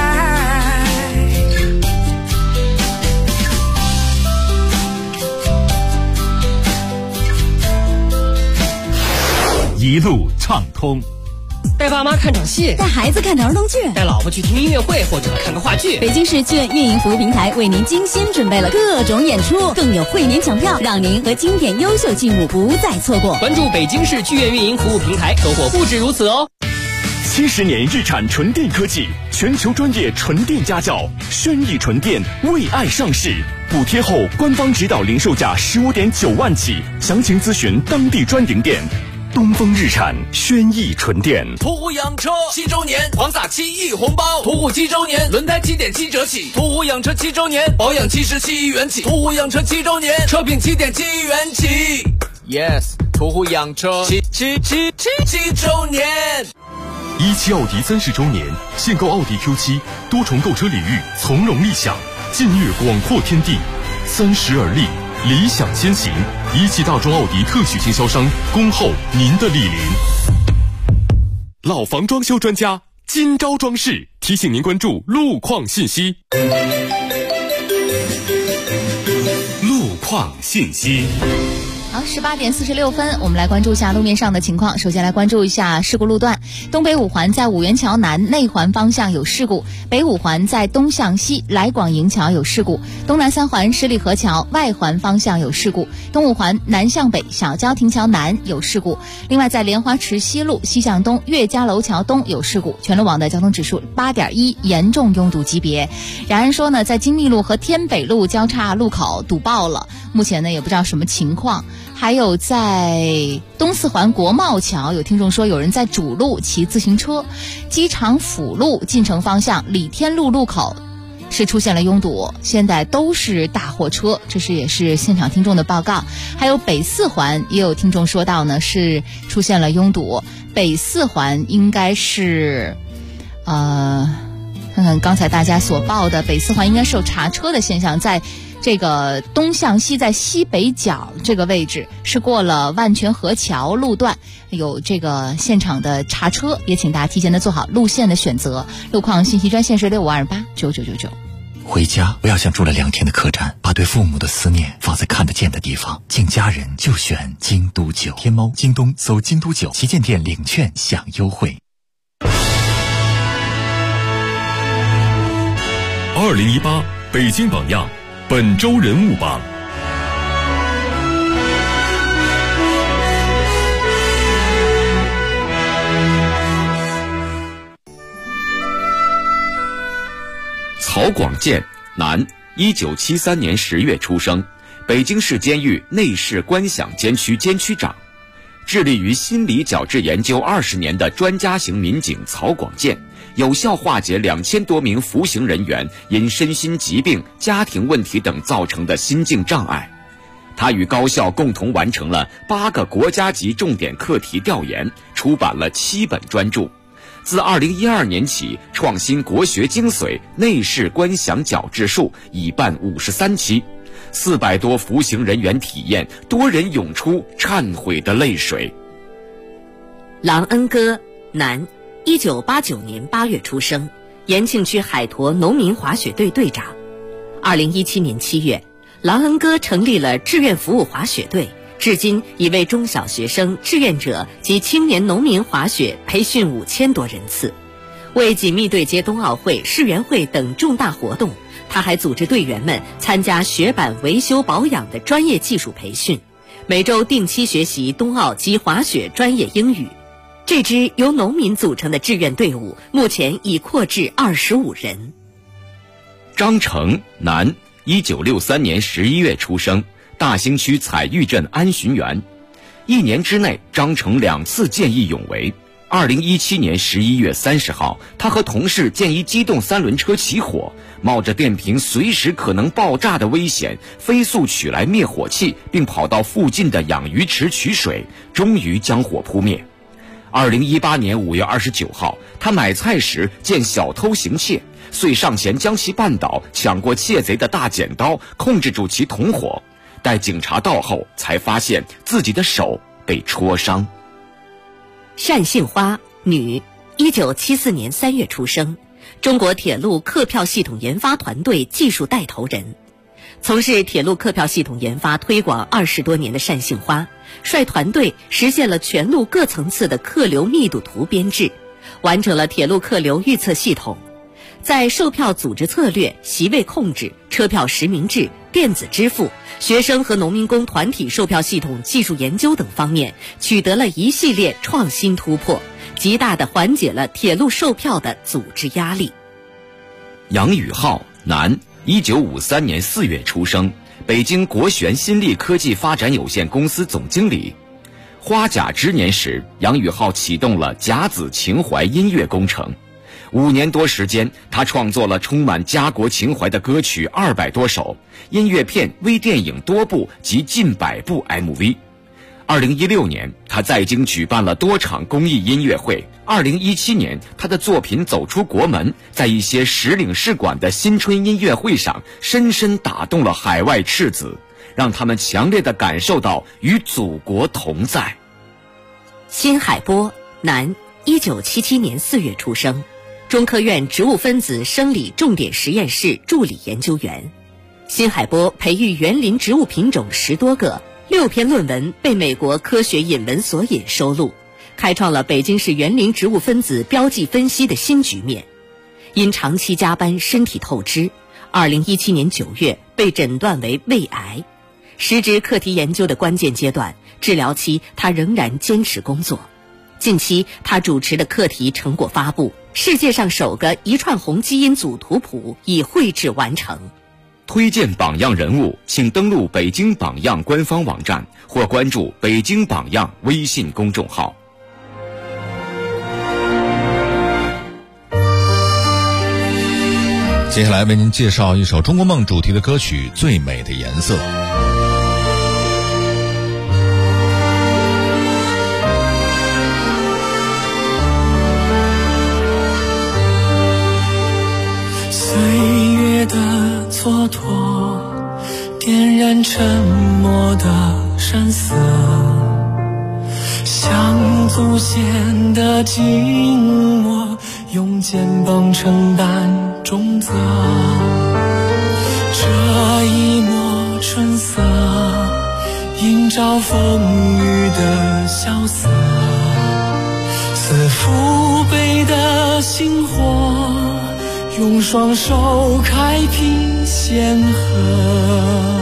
一路畅通， 带爸妈看场戏， 带孩子看场儿童剧， 带老婆去听音乐会或者看个话剧。 北京市剧院运营服务平台为您精心准备了各种演出，更有会年抢票，让您和经典优秀剧目不再错过。 关注北京市剧院运营服务平台，收获不止如此哦。 70年日产纯电科技，全球专业纯电家教，轩逸纯电为爱上市，补贴后官方指导零售价15.9万起，详情咨询当地专营店。东风日产轩逸纯电。 途虎养车7周年，狂撒7亿红包。途虎7周年，轮胎7.7折起。途虎养车7周年，保养77亿元起。途虎养车7周年，车品7.7亿元起。Yes， 途虎养车7周年。 17奥迪30周年，限购奥迪 Q7，多重购车领域从容立享，近悦广阔天地，30而立，理想先行。17大中奥迪特许经销商，恭候您的莅临。老房装修专家金招装饰提醒您关注路况信息。路况信息。 好，18点46分，我们来关注一下路面上的情况。首先来关注一下事故路段，东北五环在五元桥南内环方向有事故，北五环在东向西来广营桥有事故，东南三环十里河桥外环方向有事故，东五环南向北小郊亭桥南有事故。另外在莲花池西路西向东岳家楼桥东有事故，全路网的交通指数8.1，严重拥堵级别。然而说呢，在金密路和天北路交叉路口堵爆了，目前呢也不知道什么情况。还有在东四环国贸桥，有听众说有人在主路骑自行车，机场辅路进城方向李天路路口是出现了拥堵，现在都是大货车，这是也是现场听众的报告。还有北四环也有听众说到呢，是出现了拥堵，北四环应该是看看刚才大家所报的，北四环应该是有查车的现象，在这个东向西，在西北角这个位置是过了万泉河桥路段，有这个现场的查车，也请大家提前的做好路线的选择。路况信息专线是65289999。 回家不要像住了2天的客栈，把对父母的思念放在看得见的地方。敬家人就选京都酒。天猫、京东搜京都酒旗舰店领券享优惠。 2018北京榜样本周人物榜。 曹广建，男，1973年10月出生，北京市监狱内饰观想监区监区长。致力于心理矫治研究20年的专家型民警曹广建，有效化解2000多名服刑人员因身心疾病、家庭问题等造成的心境障碍。他与高校共同完成了8个国家级重点课题调研，出版了7本专著。自2012年起，创新国学精髓内饰观想矫治术已办53期，400多服刑人员体验，多人涌出忏悔的泪水。 郎恩歌，男，1989年8月出生，延庆区海坨农民滑雪队队长。2017年7月，郎恩歌成立了志愿服务滑雪队，至今已为中小学生、志愿者及青年农民滑雪培训5000多人次。为紧密对接冬奥会、世园会等重大活动，他还组织队员们参加雪板维修保养的专业技术培训，每周定期学习冬奥及滑雪专业英语。这支由农民组成的志愿队伍目前已扩至25人。 张成，男，1963年11月出生，大兴区彩玉镇安巡员。1年之内，张成2次见义勇为。 2017年11月30号，他和同事见一机动3轮车起火，冒着电瓶随时可能爆炸的危险，飞速取来灭火器，并跑到附近的养鱼池取水，终于将火扑灭。2018年5月29号，他买菜时见小偷行窃，遂上前将其绊倒，抢过窃贼的大剪刀，控制住其同伙。待警察到后，才发现自己的手被戳伤。 单杏花，女，1974年3月出生，中国铁路客票系统研发团队技术带头人。从事铁路客票系统研发推广20多年的单杏花，率团队实现了全路各层次的客流密度图编制，完成了铁路客流预测系统。在售票组织策略、席位控制、车票实名制、电子支付、学生和农民工团体售票系统技术研究等方面取得了一系列创新突破，极大地缓解了铁路售票的组织压力。 杨宇浩，男，1953年4月出生，北京国旋新力科技发展有限公司总经理。花甲之年时，杨宇浩启动了甲子情怀音乐工程。5年多时间，他创作了充满家国情怀的歌曲200多首，音乐片、微电影多部及近100部 MV。2016年，他在京举办了多场公益音乐会。2017年，他的作品走出国门，在一些使领事馆的新春音乐会上，深深打动了海外赤子，让他们强烈地感受到与祖国同在。 辛海波，男，1977年4月出生，中科院植物分子生理重点实验室助理研究员。辛海波培育园林植物品种10多个，6篇论文被美国科学引文索引收录，开创了北京市园林植物分子标记分析的新局面。因长期加班身体透支，2017年9月被诊断为胃癌。时值课题研究的关键阶段，治疗期他仍然坚持工作。近期他主持的课题成果发布，世界上首个遗传红基因组图谱已绘制完成。 推荐榜样人物，请登录北京榜样官方网站或关注北京榜样微信公众号。 接下来为您介绍一首中国梦主题的歌曲《最美的颜色》。 岁月的蹉跎，点燃沉默的山色，像祖先的静默，用肩膀承担重责。这一抹春色，映照风雨的萧瑟，似父辈的星火，用双手开辟险河。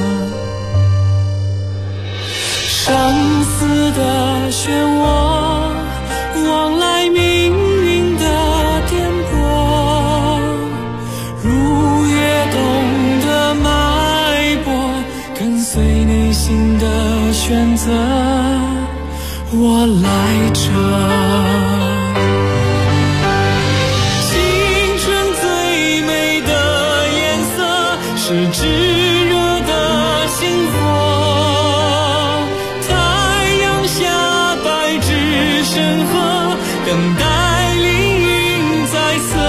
生死的漩涡，往来命运的颠簸，如跃动的脉搏，跟随内心的选择，我来这。是炙热的星火，太阳下白纸深刻，等待凌云在侧。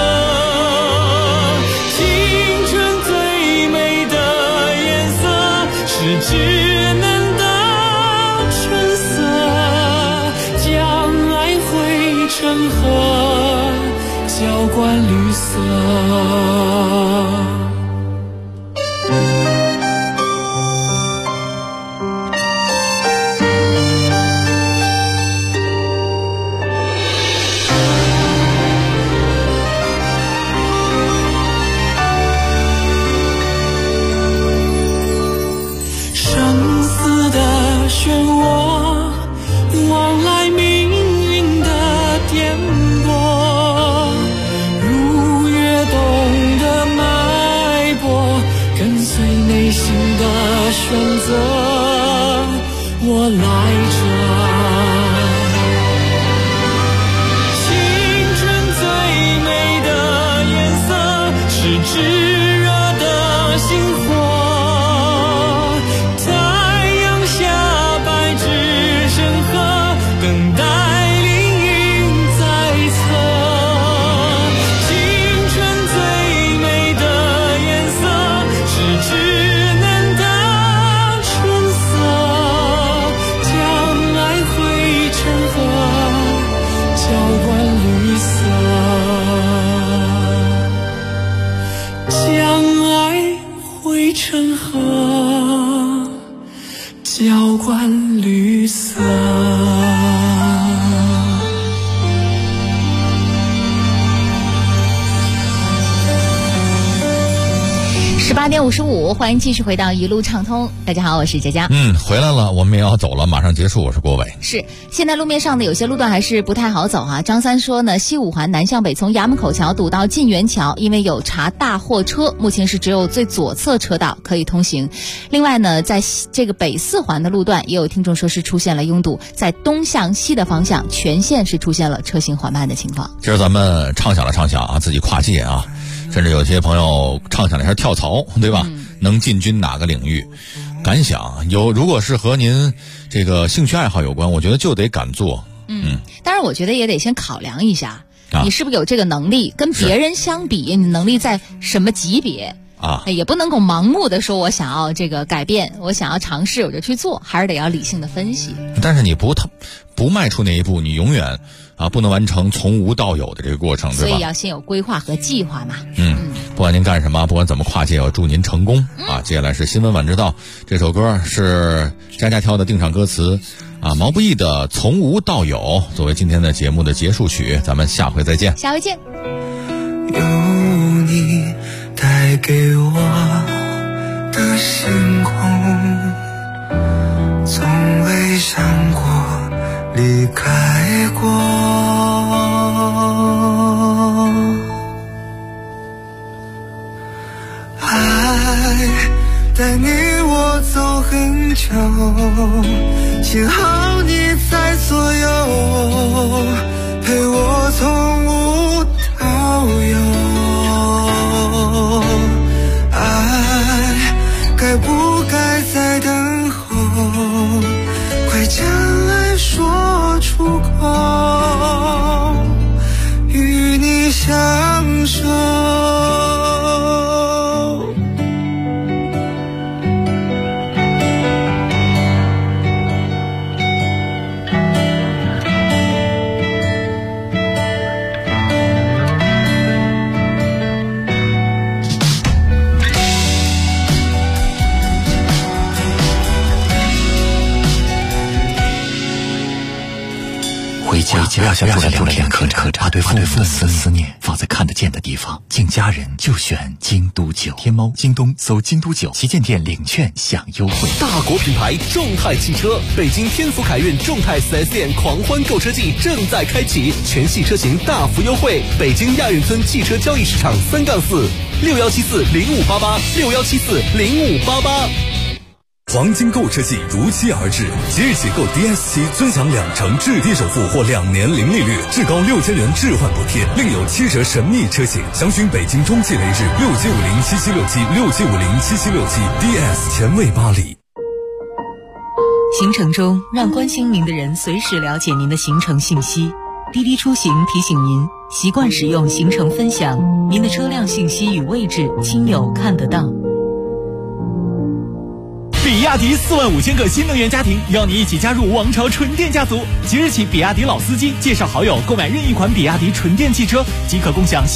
青春最美的颜色，是稚嫩的春色，将爱汇成河，浇灌绿色。漩涡，往来命运的颠簸，如跃动的脉搏，跟随内心的选择，我来这。 18点55，欢迎继续回到一路畅通。大家好，我是佳佳。 回来了，我们也要走了，马上结束。我是郭伟。 是，现在路面上的有些路段还是不太好走哈。张三说呢，西五环南向北从衙门口桥堵到晋源桥，因为有查大货车，目前是只有最左侧车道可以通行。另外呢，在这个北四环的路段，也有听众说是出现了拥堵，在东向西的方向全线是出现了车行缓慢的情况。 今儿咱们畅想了畅想啊，自己跨界啊。甚至有些朋友畅想了一下跳槽，对吧？能进军哪个领域？敢想如果是和您这个兴趣爱好有关，我觉得就得敢做。 当然我觉得也得先考量一下，你是不是有这个能力，跟别人相比，你能力在什么级别啊？也不能够盲目的说我想要这个改变，我想要尝试我就去做，还是得要理性的分析。 但是你不迈出那一步，你永远不能完成从无到有的这个过程，对吧？ 所以要先有规划和计划嘛。 不管您干什么，不管怎么跨界，我祝您成功啊！接下来是新闻晚知道，这首歌是佳佳挑的定场歌词啊，毛不易的《从无到有》作为今天的节目的结束曲，咱们下回再见。 下回见。 有你带给我的星空，从未想过离开过。爱带你我走很久，幸好你在左右，陪我从无到有。爱该不该再等候，快将爱说出口，与你相守。 回家不要像住在两客栈，把对父母的思念放在看得见的地方。敬家人就选京都酒。天猫、京东搜京都酒旗舰店领券享优惠。 大国品牌众泰汽车，北京天府凯运众泰 4S 店狂欢购车季正在开启，全系车型大幅优惠。北京亚运村汽车交易市场3-461740588，61740588。 黄金购车季如期而至，即日起购 DS7尊享2成置地首付或2年零利率，至高6000元置换补贴，另有7折神秘车型。详询北京中汽雷士675077676767 前卫巴黎。 行程中，让关心您的人随时了解您的行程信息。滴滴出行提醒您，习惯使用行程分享，您的车辆信息与位置亲友看得到。 比亚迪45000个新能源家庭，邀你一起加入王朝纯电家族。即日起，比亚迪老司机介绍好友购买任意款比亚迪纯电汽车，即可共享